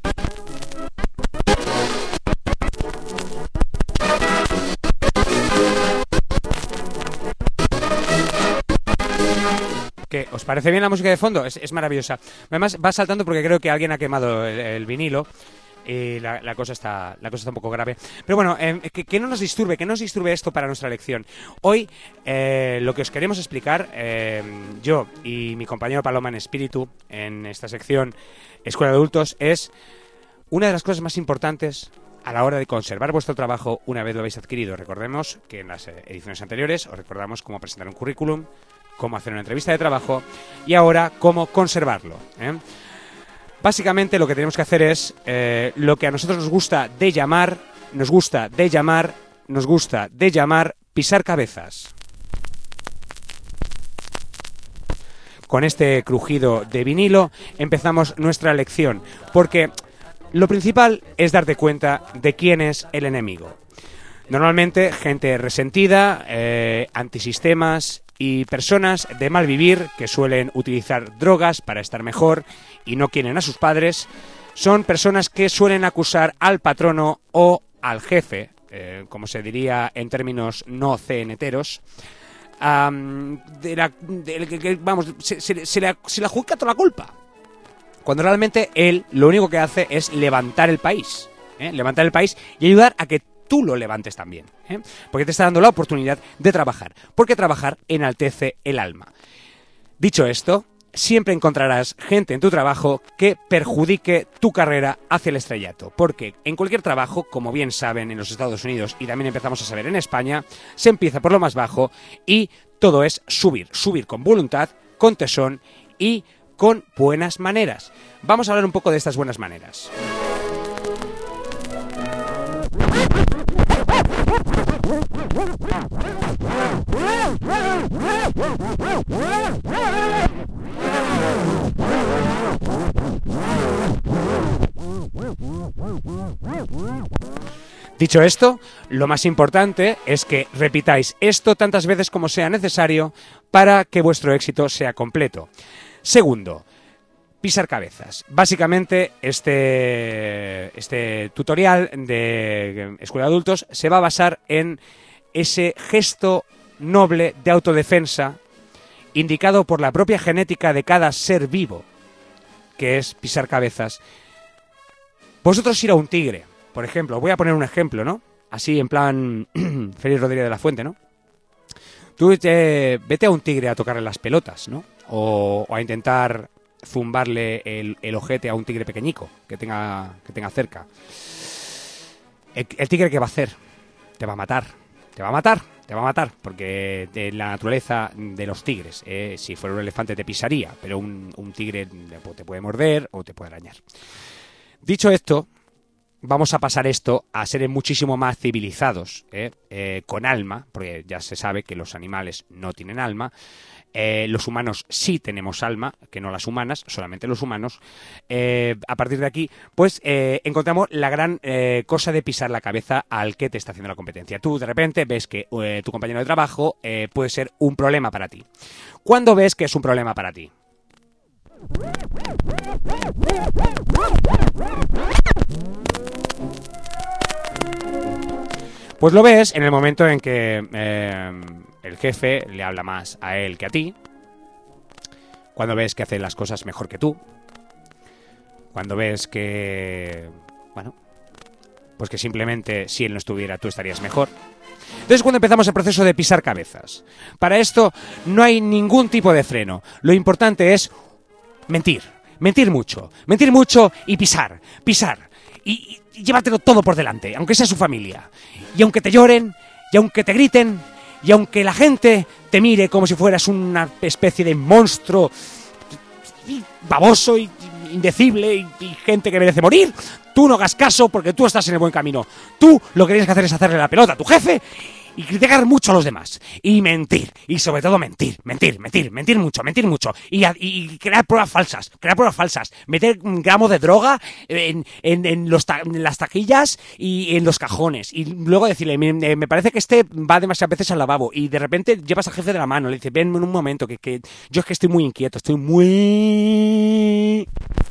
¿Qué? ¿Os parece bien la música de fondo? Es, es maravillosa. Además va saltando porque creo que alguien ha quemado el, el vinilo y la, la cosa está la cosa está un poco grave. Pero bueno, eh, que, que no nos disturbe, que no nos disturbe esto para nuestra lección. Hoy eh, lo que os queremos explicar, eh, yo y mi compañero Paloma en espíritu, en esta sección Escuela de Adultos, es una de las cosas más importantes a la hora de conservar vuestro trabajo una vez lo habéis adquirido. Recordemos que en las ediciones anteriores os recordamos cómo presentar un currículum, cómo hacer una entrevista de trabajo y ahora cómo conservarlo, ¿eh? Básicamente lo que tenemos que hacer es eh, lo que a nosotros nos gusta de llamar, nos gusta de llamar, nos gusta de llamar pisar cabezas. Con este crujido de vinilo empezamos nuestra lección, porque lo principal es darte cuenta de quién es el enemigo. Normalmente gente resentida, eh, antisistemas y personas de mal vivir que suelen utilizar drogas para estar mejor y no quieren a sus padres, son personas que suelen acusar al patrono o al jefe, eh, como se diría en términos no ceneteros, um, de la, de, de, de, vamos, se, se, se, le, se le adjudica toda la culpa, cuando realmente él lo único que hace es levantar el país, ¿eh? levantar el país y ayudar a que tú lo levantes también, ¿eh? porque te está dando la oportunidad de trabajar, porque trabajar enaltece el alma. Dicho esto, siempre encontrarás gente en tu trabajo que perjudique tu carrera hacia el estrellato, porque en cualquier trabajo, como bien saben en los Estados Unidos y también empezamos a saber en España, se empieza por lo más bajo y todo es subir, subir con voluntad, con tesón y con buenas maneras. Vamos a hablar un poco de estas buenas maneras. Dicho esto, lo más importante es que repitáis esto tantas veces como sea necesario para que vuestro éxito sea completo. Segundo, pisar cabezas. Básicamente, este, este tutorial de Escuela de Adultos se va a basar en ese gesto noble de autodefensa indicado por la propia genética de cada ser vivo, que es pisar cabezas. Vosotros ir a un tigre, por ejemplo, voy a poner un ejemplo, ¿no? Así en plan Félix Rodríguez de la Fuente, ¿no? Tú te, vete a un tigre a tocarle las pelotas, ¿no? O, o a intentar zumbarle el, el ojete a un tigre pequeñico que tenga, que tenga cerca. El, el tigre, ¿qué va a hacer? Te va a matar. Te va a matar. Te va a matar. Porque de la naturaleza de los tigres, eh, si fuera un elefante te pisaría, pero un, un tigre te puede morder o te puede arañar. Dicho esto, vamos a pasar esto a seres muchísimo más civilizados, ¿eh? Eh, con alma, porque ya se sabe que los animales no tienen alma. Eh, los humanos sí tenemos alma, que no las humanas, solamente los humanos. Eh, a partir de aquí, pues eh, encontramos la gran eh, cosa de pisar la cabeza al que te está haciendo la competencia. Tú de repente ves que eh, tu compañero de trabajo eh, puede ser un problema para ti. ¿Cuándo ves que es un problema para ti? Pues lo ves en el momento en que eh, el jefe le habla más a él que a ti, cuando ves que hace las cosas mejor que tú, cuando ves que, bueno, pues que simplemente si él no estuviera tú estarías mejor. Entonces cuando empezamos el proceso de pisar cabezas. Para esto no hay ningún tipo de freno. Lo importante es mentir, mentir mucho, mentir mucho y pisar, pisar. Y, y llevártelo todo por delante, aunque sea su familia. Y aunque te lloren, y aunque te griten, y aunque la gente te mire como si fueras una especie de monstruo baboso y indecible y, y gente que merece morir, tú no hagas caso porque tú estás en el buen camino. Tú lo que tienes que hacer es hacerle la pelota a tu jefe y criticar mucho a los demás. Y mentir. Y sobre todo mentir, mentir, mentir, mentir mucho, mentir mucho. Y, a, y crear pruebas falsas, crear pruebas falsas. Meter un gramo de droga en, en, en, los ta, en las taquillas y en los cajones. Y luego decirle, me, me parece que este va demasiadas veces al lavabo. Y de repente llevas al jefe de la mano. Le dices, ven en un momento, que, que yo es que estoy muy inquieto, estoy muy...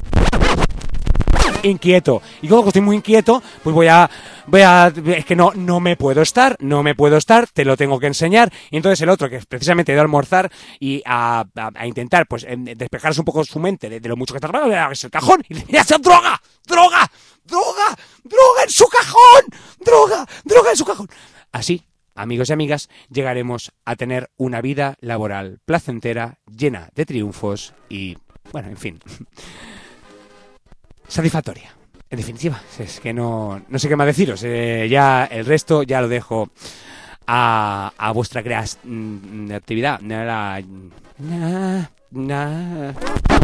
inquieto. Y como estoy muy inquieto, pues voy a... voy a es que no, no me puedo estar, no me puedo estar, te lo tengo que enseñar. Y entonces el otro, que precisamente ha ido a almorzar y a, a, a intentar pues despejarse un poco su mente de, de lo mucho que está trabajando, es el cajón, y le dice, droga, droga, droga, droga en su cajón, droga, droga en su cajón. Así, amigos y amigas, llegaremos a tener una vida laboral placentera, llena de triunfos y, bueno, en fin... satisfactoria, en definitiva. Es que no, no sé qué más deciros. Eh, ya el resto ya lo dejo a, a vuestra creatividad. Na, na, na.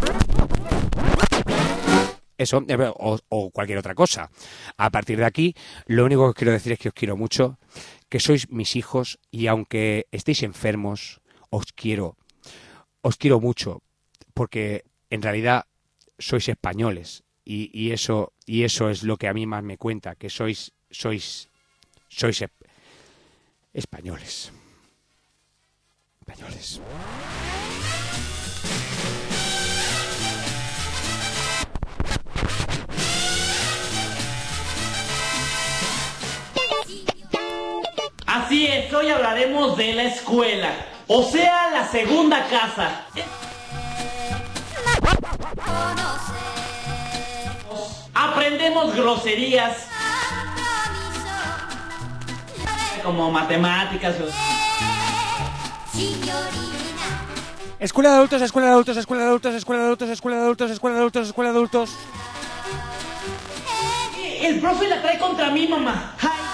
Eso, o, o cualquier otra cosa. A partir de aquí, lo único que os quiero decir es que os quiero mucho, que sois mis hijos y aunque estéis enfermos, os quiero, os quiero mucho, porque en realidad sois españoles. Y, y eso y eso es lo que a mí más me cuenta, que sois sois sois españoles. Españoles. Así es, hoy hablaremos de la escuela, o sea, la segunda casa. Aprendemos groserías como matemáticas. Escuela de adultos, escuela de adultos, escuela de adultos, escuela de adultos, escuela de adultos, escuela de adultos, escuela de adultos. El profe la trae contra mí, mamá.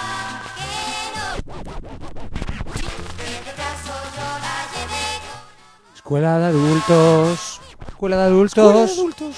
Escuela de adultos, escuela de adultos. Escuela de adultos.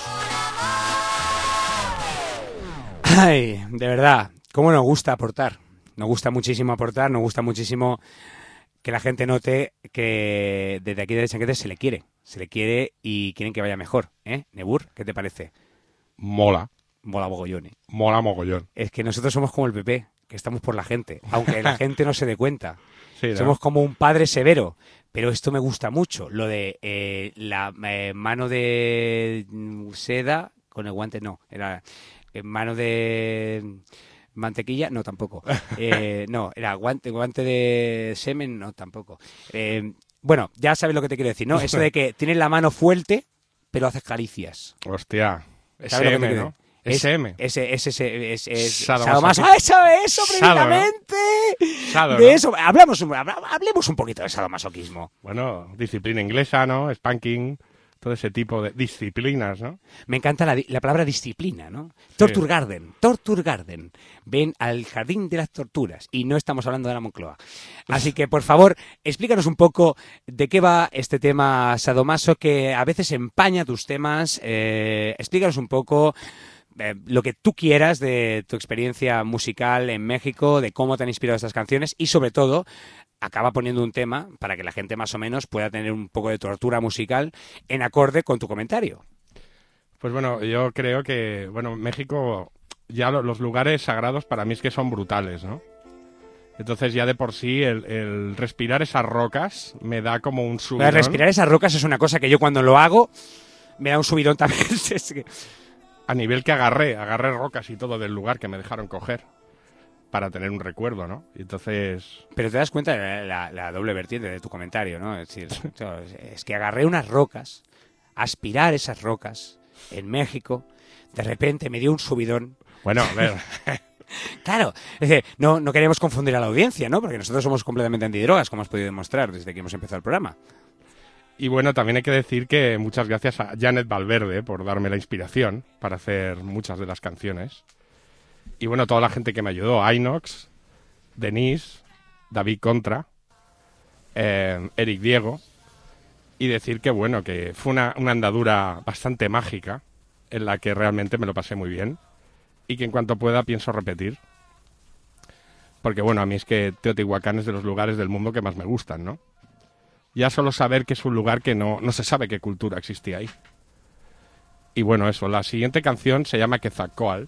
Ay, de verdad, cómo nos gusta aportar. Nos gusta muchísimo aportar, nos gusta muchísimo que la gente note que desde aquí de Chanquete se le quiere. Se le quiere y quieren que vaya mejor, ¿eh? Nebur, ¿qué te parece? Mola. Mola mogollón. Mola mogollón. Es que nosotros somos como el P P, que estamos por la gente, aunque la gente no se dé cuenta. Sí, ¿no? Somos como un padre severo. Pero esto me gusta mucho, lo de eh, la eh, mano de seda con el guante, no, era... mano de mantequilla, no, tampoco. Eh, no, era guante, guante de semen, no, tampoco. Eh, bueno, ya sabes lo que te quiero decir, ¿no? Eso de que tienes la mano fuerte, pero haces caricias. Hostia, S ¿Sabes lo que M, te ¿no? Es, S M. Ese, ese, ese, es, es, Sadomaso. ¡Ah, eso, eso, precisamente! Sado, de ¿no? eso, hablamos, hablemos un poquito de sadomasoquismo. Bueno, disciplina inglesa, ¿no? Spanking, todo ese tipo de disciplinas, ¿no? Me encanta la, la palabra disciplina, ¿no? Torture Garden, Torture Garden. Ven al jardín de las torturas. Y no estamos hablando de la Moncloa. Así que, por favor, explícanos un poco de qué va este tema sadomaso que a veces empaña tus temas. Eh, explícanos un poco eh, lo que tú quieras de tu experiencia musical en México, de cómo te han inspirado estas canciones y sobre todo acaba poniendo un tema para que la gente más o menos pueda tener un poco de tortura musical en acorde con tu comentario. Pues bueno, yo creo que, bueno, México, ya lo, los lugares sagrados para mí es que son brutales, ¿no? Entonces ya de por sí el, el respirar esas rocas me da como un subidón. Respirar esas rocas es una cosa que yo cuando lo hago me da un subidón también. Es que... A nivel que agarré, agarré rocas y todo del lugar que me dejaron coger para tener un recuerdo, ¿no? Y entonces... Pero te das cuenta de la, la doble vertiente de tu comentario, ¿no? Es decir, es que agarré unas rocas, aspirar esas rocas en México, de repente me dio un subidón. Bueno, a ver... Claro, es decir, no, no queremos confundir a la audiencia, ¿no? Porque nosotros somos completamente antidrogas, como has podido demostrar desde que hemos empezado el programa. Y bueno, también hay que decir que muchas gracias a Janet Valverde por darme la inspiración para hacer muchas de las canciones. Y bueno, toda la gente que me ayudó, Inox, Denise, David Contra, eh, Eric Diego. Y decir que bueno, que fue una, una andadura bastante mágica en la que realmente me lo pasé muy bien. Y que en cuanto pueda pienso repetir. Porque bueno, a mí es que Teotihuacán es de los lugares del mundo que más me gustan, ¿no? Ya solo saber que es un lugar que no, no se sabe qué cultura existía ahí. Y bueno, eso, la siguiente canción se llama Quetzalcóatl.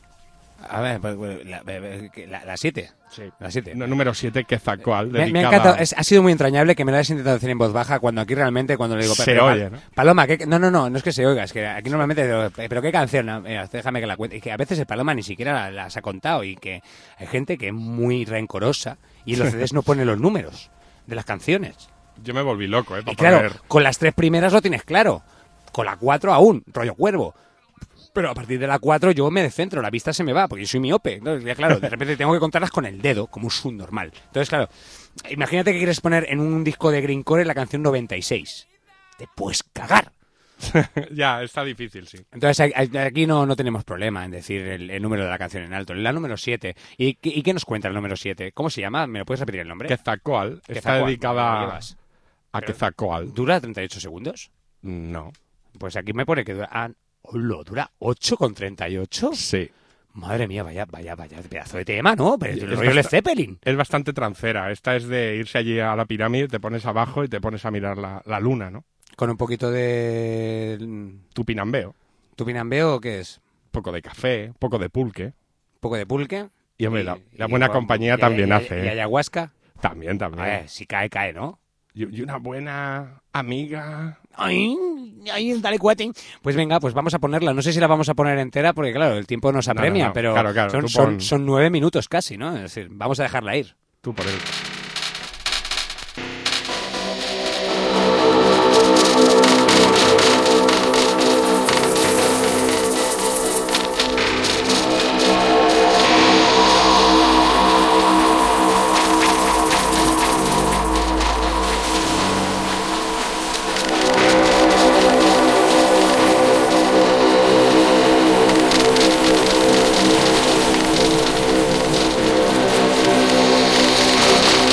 A ver, pues, pues, la, la, la siete. Sí. La siete. No, número siete, Quetzalcóatl. Me, me ha encantado. Es, ha sido muy entrañable que me lo hayas intentado decir en voz baja cuando aquí realmente, cuando le digo... Se pero, oye, ¿no? Paloma, ¿qué, no, no, no, no es que se oiga, es que aquí normalmente... Digo, pero ¿qué canción? No, mira, déjame que la cuente. Y que a veces el Paloma ni siquiera las ha contado y que hay gente que es muy rencorosa y en los C Ds no pone los números de las canciones. Yo me volví loco, ¿eh? Y claro, con las tres primeras lo tienes claro. Con la cuatro aún, rollo cuervo. Pero a partir de la cuatro yo me descentro, la vista se me va, porque yo soy miope. Entonces, ya claro, de repente tengo que contarlas con el dedo, como un subnormal. Entonces, claro, imagínate que quieres poner en un disco de Greencore la canción noventa y seis. Te puedes cagar. Ya, está difícil, sí. Entonces, aquí no, no tenemos problema en decir el, el número de la canción en alto. La número siete. ¿Y, ¿Y qué nos cuenta el número siete? ¿Cómo se llama? ¿Me lo puedes repetir el nombre? Quetzalcóatl. Está Quetzalcóatl, dedicada a Pero, Quetzalcóatl. ¿Dura treinta y ocho segundos? No. Pues aquí me pone que dura... Ah, ¿lo dura ocho con treinta y ocho? Sí. Madre mía, vaya, vaya, vaya pedazo de tema, ¿no? Pero el Es rollo de bast- Zeppelin. Es bastante trancera. Esta es de irse allí a la pirámide, te pones abajo y te pones a mirar la, la luna, ¿no? Con un poquito de... Tupinambeo. ¿Tupinambeo o qué es? Un poco de café, un poco de pulque. Un poco de pulque. Y, hombre, la, la y buena con- compañía y- también y- hace. Y ¿eh? ayahuasca. También, también. Eh, si cae, cae, ¿no? Y, y una buena amiga. Ay, ay, dale cuate. Pues venga, pues vamos a ponerla. No sé si la vamos a poner entera porque, claro, el tiempo nos apremia, no, no. pero Claro, claro, son, tú son, pon- son nueve minutos casi, ¿no? Es decir, vamos a dejarla ir. Tú por él. Quetzalcóatl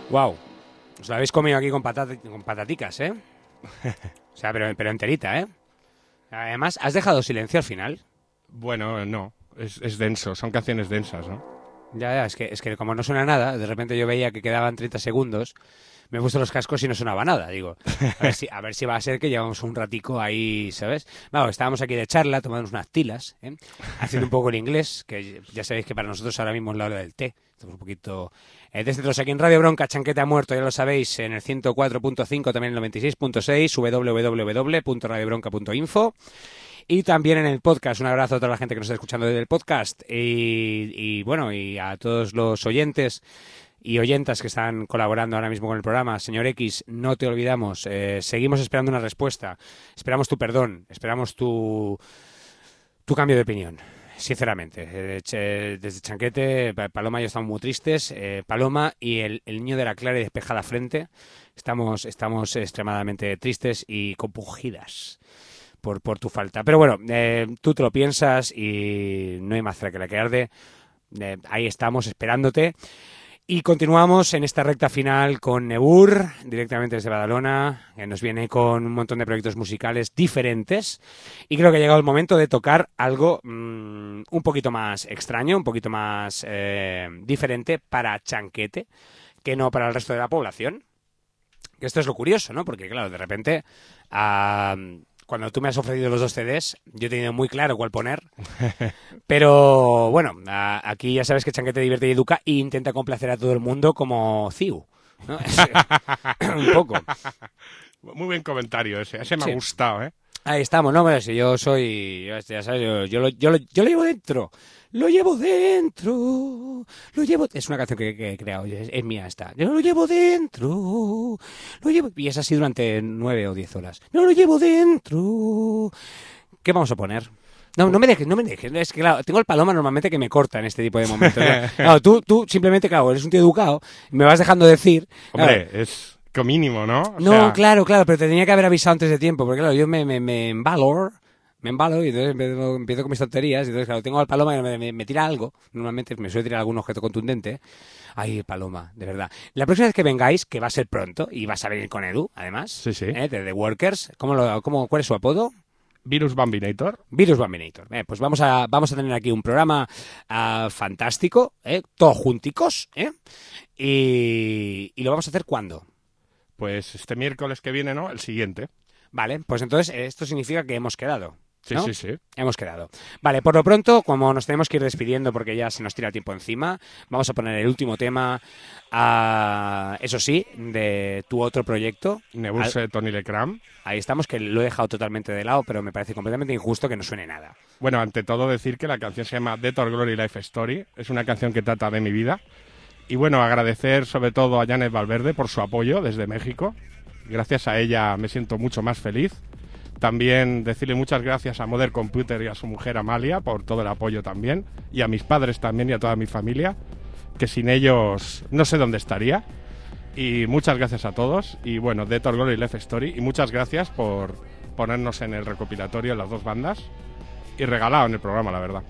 Wow. Os la habéis comido aquí con, patat con pataticas, ¿eh? O sea, pero, pero enterita, ¿eh? Además, ¿has dejado silencio al final? Bueno, no, es, es denso, son canciones densas, ¿no? Ya, ya, es que, es que como no suena nada, de repente yo veía que quedaban treinta segundos, me he puesto los cascos y no sonaba nada. Digo, a ver si, a ver si va a ser que llevamos un ratico ahí, ¿sabes? Bueno, estábamos aquí de charla, tomando unas tilas, ¿eh? Haciendo un poco el inglés, que ya sabéis que para nosotros ahora mismo es la hora del té. Estamos un poquito... Eh, desde todos aquí en Radio Bronca, Chanquete ha muerto, ya lo sabéis, en el ciento cuatro punto cinco, también en el noventa y seis punto seis, doble u doble u doble u punto radio bronca punto info. Y también en el podcast. Un abrazo a toda la gente que nos está escuchando desde el podcast. Y, y bueno, y a todos los oyentes y oyentas que están colaborando ahora mismo con el programa. Señor X, no te olvidamos. Eh, seguimos esperando una respuesta. Esperamos tu perdón. Esperamos tu, tu cambio de opinión. Sinceramente. Eh, desde Chanquete, Paloma y yo estamos muy tristes. Eh, Paloma y el, el niño de la clara y despejada frente. Estamos, estamos extremadamente tristes y compungidas. Por, por tu falta. Pero bueno, eh, tú te lo piensas y no hay más cera que la que arde. Eh, ahí estamos esperándote. Y continuamos en esta recta final con Nebur, directamente desde Badalona, que nos viene con un montón de proyectos musicales diferentes. Y creo que ha llegado el momento de tocar algo mmm, un poquito más extraño, un poquito más eh, diferente para Chanquete, que no para el resto de la población. Que esto es lo curioso, ¿no? Porque claro, de repente... Uh, Cuando tú me has ofrecido los dos C Ds, yo he tenido muy claro cuál poner. Pero, bueno, a, aquí ya sabes que Chanquete divierte y educa e intenta complacer a todo el mundo como Ciu, ¿no? Es, un poco. Muy buen comentario ese. Ese me sí. ha gustado, ¿eh? Ahí estamos, ¿no? Bueno, si yo soy... Ya sabes, yo, yo, lo, yo, lo, yo lo llevo dentro. Lo llevo dentro. Lo llevo... Es una canción que, que he creado. Es, es mía esta. Yo lo llevo dentro. Lo llevo... Y es así durante nueve o diez horas. No lo llevo dentro. ¿Qué vamos a poner? No, no me dejes, no me dejes. Es que, claro, tengo el Paloma normalmente que me corta en este tipo de momentos. Claro, tú, tú simplemente, claro, eres un tío educado. Me vas dejando decir... Hombre, claro, es... mínimo, ¿no? O no, sea... claro, claro, pero te tenía que haber avisado antes de tiempo, porque claro, yo me, me, me embalo, me embalo y entonces empiezo, empiezo con mis tonterías, y entonces claro, tengo al Paloma y me, me, me tira algo, normalmente me suele tirar algún objeto contundente. Ay, Paloma, de verdad. La próxima vez que vengáis, que va a ser pronto, y vas a venir con Edu, además, sí, sí. ¿eh? De The Workers, ¿cómo lo, cómo, ¿cuál es su apodo? Virus Bambinator. Virus Bambinator. Eh, pues vamos a, vamos a tener aquí un programa uh, fantástico, ¿eh? Todos junticos, ¿eh? Y, y lo vamos a hacer ¿cuándo? Pues este miércoles que viene, ¿no? El siguiente. Vale, pues entonces esto significa que hemos quedado, ¿no? Sí, sí, sí. Hemos quedado. Vale, por lo pronto, como nos tenemos que ir despidiendo porque ya se nos tira el tiempo encima, vamos a poner el último tema, uh, eso sí, de tu otro proyecto. Nebulse Al... Tony Lecram. Ahí estamos, que lo he dejado totalmente de lado, pero me parece completamente injusto que no suene nada. Bueno, ante todo decir que la canción se llama Death or Glory Life Story. Es una canción que trata de mi vida. Y bueno, agradecer sobre todo a Janet Valverde por su apoyo desde México. Gracias a ella me siento mucho más feliz. También decirle muchas gracias a Mother Computer y a su mujer Amalia por todo el apoyo también. Y a mis padres también y a toda mi familia, que sin ellos no sé dónde estaría. Y muchas gracias a todos. Y bueno, Death or Glory Life Story. Y muchas gracias por ponernos en el recopilatorio en las dos bandas. Y regalado en el programa, la verdad.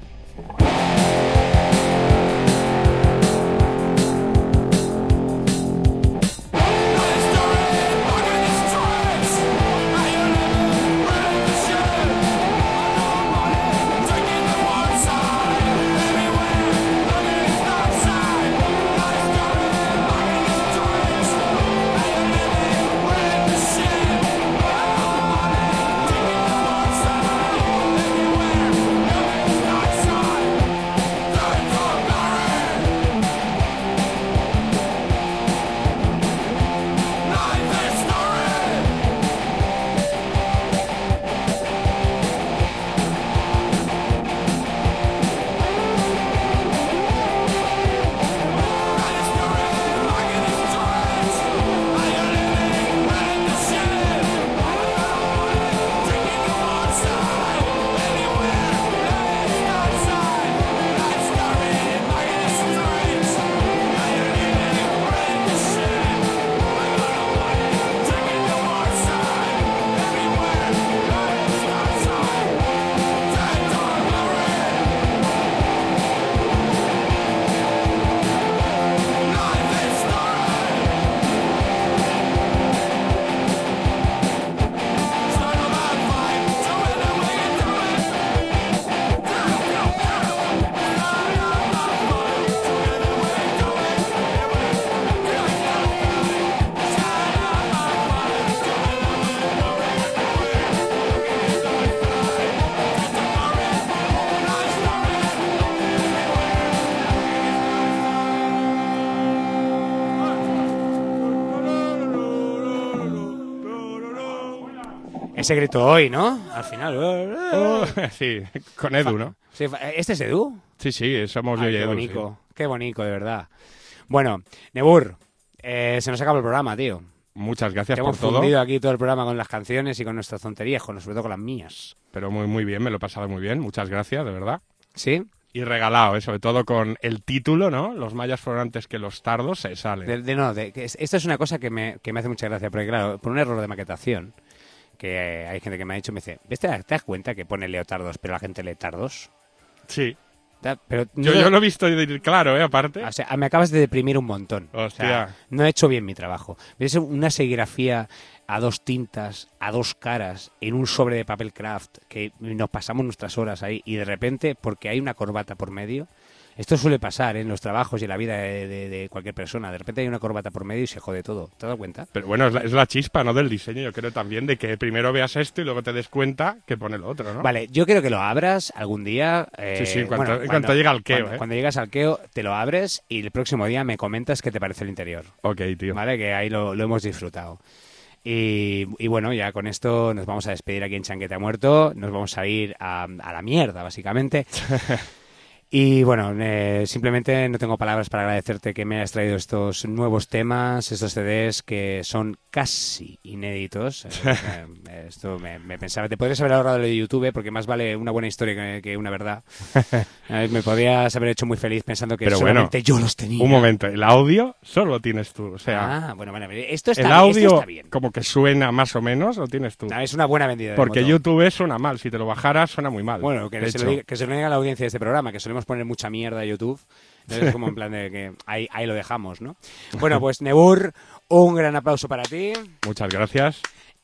secreto hoy, ¿no? Al final. Oh, sí, con Edu, ¿no? Sí, ¿este es Edu? Sí, sí, somos yo Ay, y qué Edu. bonito, sí. Qué bonito, de verdad. Bueno, Nebur, eh, se nos acaba el programa, tío. Muchas gracias Te por hemos todo. fundido aquí todo el programa con las canciones y con nuestras tonterías, con, sobre todo con las mías. Pero muy, muy bien, me lo he pasado muy bien. Muchas gracias, de verdad. ¿Sí? Y regalado, ¿eh? Sobre todo con el título, ¿no? Los mayas fueron antes que los tardos, se sale. De, de, no, de, que es, esto es una cosa que me, que me hace mucha gracia, porque claro, por un error de maquetación, que eh, hay gente que me ha dicho, me dice, ¿ves, te, ¿te das cuenta que pone leotardos, pero la gente lee tardos? Sí. Pero yo, no, yo lo he visto claro, ¿eh? Aparte. O sea, me acabas de deprimir un montón. Hostia. O sea, no he hecho bien mi trabajo. ¿Ves una serigrafía a dos tintas, a dos caras, en un sobre de papel craft, que nos pasamos nuestras horas ahí, y de repente, porque hay una corbata por medio... Esto suele pasar, ¿eh? En los trabajos y en la vida de, de, de cualquier persona. De repente hay una corbata por medio y se jode todo. ¿Te has dado cuenta? Pero bueno, es la, es la chispa, ¿no? Del diseño, yo creo también, de que primero veas esto y luego te des cuenta que pone lo otro, ¿no? Vale, yo quiero que lo abras algún día. Eh, sí, sí, en cuanto, bueno, en cuando, cuanto llega al queo, cuando, ¿eh? Cuando llegas al queo, te lo abres y el próximo día me comentas qué te parece el interior. Ok, tío. Vale, que ahí lo, lo hemos disfrutado. Y, y bueno, ya con esto nos vamos a despedir aquí en Chanquete Muerto. Nos vamos a ir a, a la mierda, básicamente. Y bueno, eh, simplemente no tengo palabras para agradecerte que me hayas traído estos nuevos temas, estos C Ds que son casi inéditos. Eh, eh, esto me, me pensaba, te podrías haber ahorrado lo de YouTube, porque más vale una buena historia que, que una verdad. Eh, me podrías haber hecho muy feliz pensando que Pero solamente bueno, yo los tenía. Un momento, el audio solo lo tienes tú, o sea... Ah, bueno, bueno, esto está, el audio esto está bien. Como que suena más o menos, lo tienes tú. No, es una buena vendida de Porque moto. YouTube suena mal, si te lo bajaras suena muy mal. Bueno, que se, lo diga, que se lo diga a la audiencia de este programa, que solemos poner mucha mierda a YouTube. Entonces es como en plan de que ahí, ahí lo dejamos, ¿no? Bueno, pues Nebur, un gran aplauso para ti. Muchas gracias.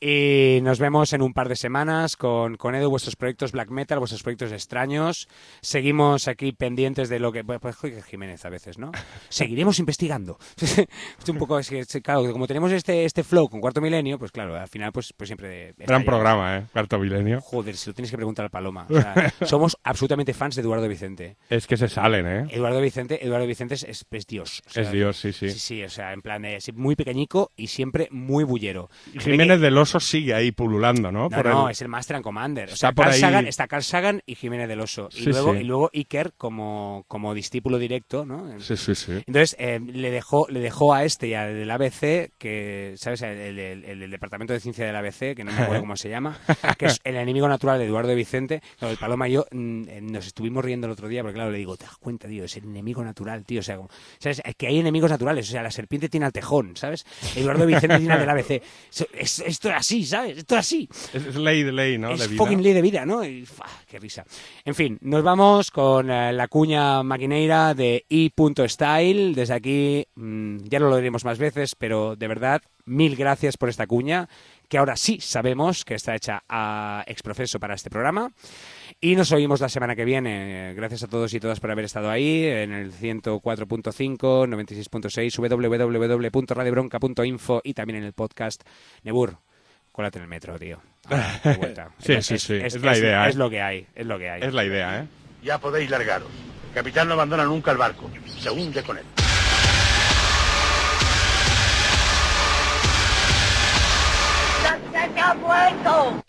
Y nos vemos en un par de semanas con, con Edu, vuestros proyectos black metal, vuestros proyectos extraños. Seguimos aquí pendientes de lo que... Pues, pues Jiménez a veces, ¿no? Seguiremos investigando. Es un poco... Es que, claro, como tenemos este, este flow con Cuarto Milenio, pues claro, al final pues, pues siempre... Gran programa, ¿eh? Cuarto Milenio. Joder, si lo tienes que preguntar al Paloma. O sea, somos absolutamente fans de Eduardo Vicente. Es que se salen, ¿eh? Eduardo Vicente, Eduardo Vicente es, es Dios. O sea, es Dios, sí, sí. Sí, sí, o sea, en plan de muy pequeñico y siempre muy bullero. Y Jiménez del Oso sigue ahí pululando, ¿no? No, por no, el... es el Master and Commander. O Está sea, por Carl ahí... Sagan, está Carl Sagan y Jiménez del Oso. Y, sí, luego, sí. y luego Iker como, como discípulo directo, ¿no? Sí, sí, sí. Entonces, eh, le dejó le dejó a este y al del A B C, que, ¿sabes? El, el, el, el, el Departamento de Ciencia del A B C, que no me acuerdo cómo se llama, que es el enemigo natural de Eduardo Vicente. Claro, el Paloma y yo mm, nos estuvimos riendo el otro día, porque claro, le digo, te das cuenta, tío, es el enemigo natural, tío. O sea, como, ¿sabes? Que hay enemigos naturales. O sea, la serpiente tiene al tejón, ¿sabes? Eduardo Vicente tiene al del A B C. Es, es, esto es así, ¿sabes? Esto es así. Es, es ley de ley, ¿no? Es de vida. fucking ley de vida, ¿no? Y, ¡fua! ¡Qué risa! En fin, nos vamos con eh, la cuña maquineira de i.style. Desde aquí, mmm, ya no lo diremos más veces, pero de verdad, mil gracias por esta cuña, que ahora sí sabemos que está hecha a exprofeso para este programa. Y nos oímos la semana que viene. Gracias a todos y todas por haber estado ahí en el ciento cuatro punto cinco, noventa y seis punto seis, doble u doble u doble u punto radio bronca punto info y también en el podcast. Nebur, cólate en el metro, tío. Ahora, de vuelta. sí, es, sí, sí. Es, es, es la idea, es, ¿eh? es lo que hay, es lo que hay. Es la idea, ¿eh? Ya podéis largaros. El capitán no abandona nunca el barco. Se hunde con él. ¡Se ha muerto!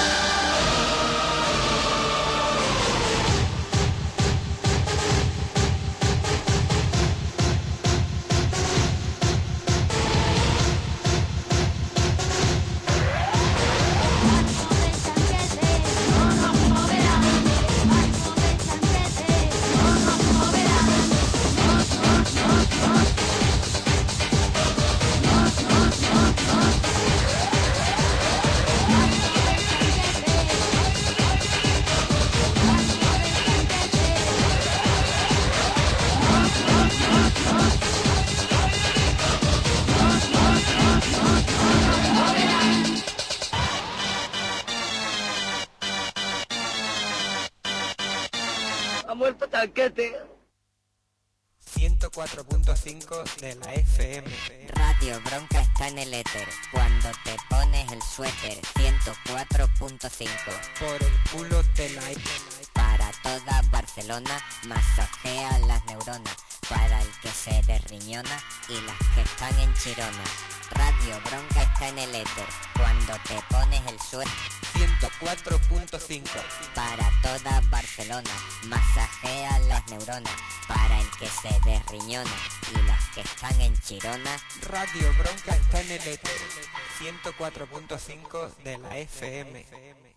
Ha muerto Chanquete. ciento cuatro punto cinco de la F M. Radio Bronca está en el éter. Cuando te pones el suéter. ciento cuatro punto cinco. Por el culo de la... Para toda Barcelona, masajea las neuronas. para el que se desriñona y las que están en Chirona. Radio Bronca está en el éter cuando te pones el suéter. ciento cuatro punto cinco Para toda Barcelona, masajea las neuronas para el que se desriñona y las que están en Chirona. Radio Bronca está en el éter ciento cuatro punto cinco de la F M.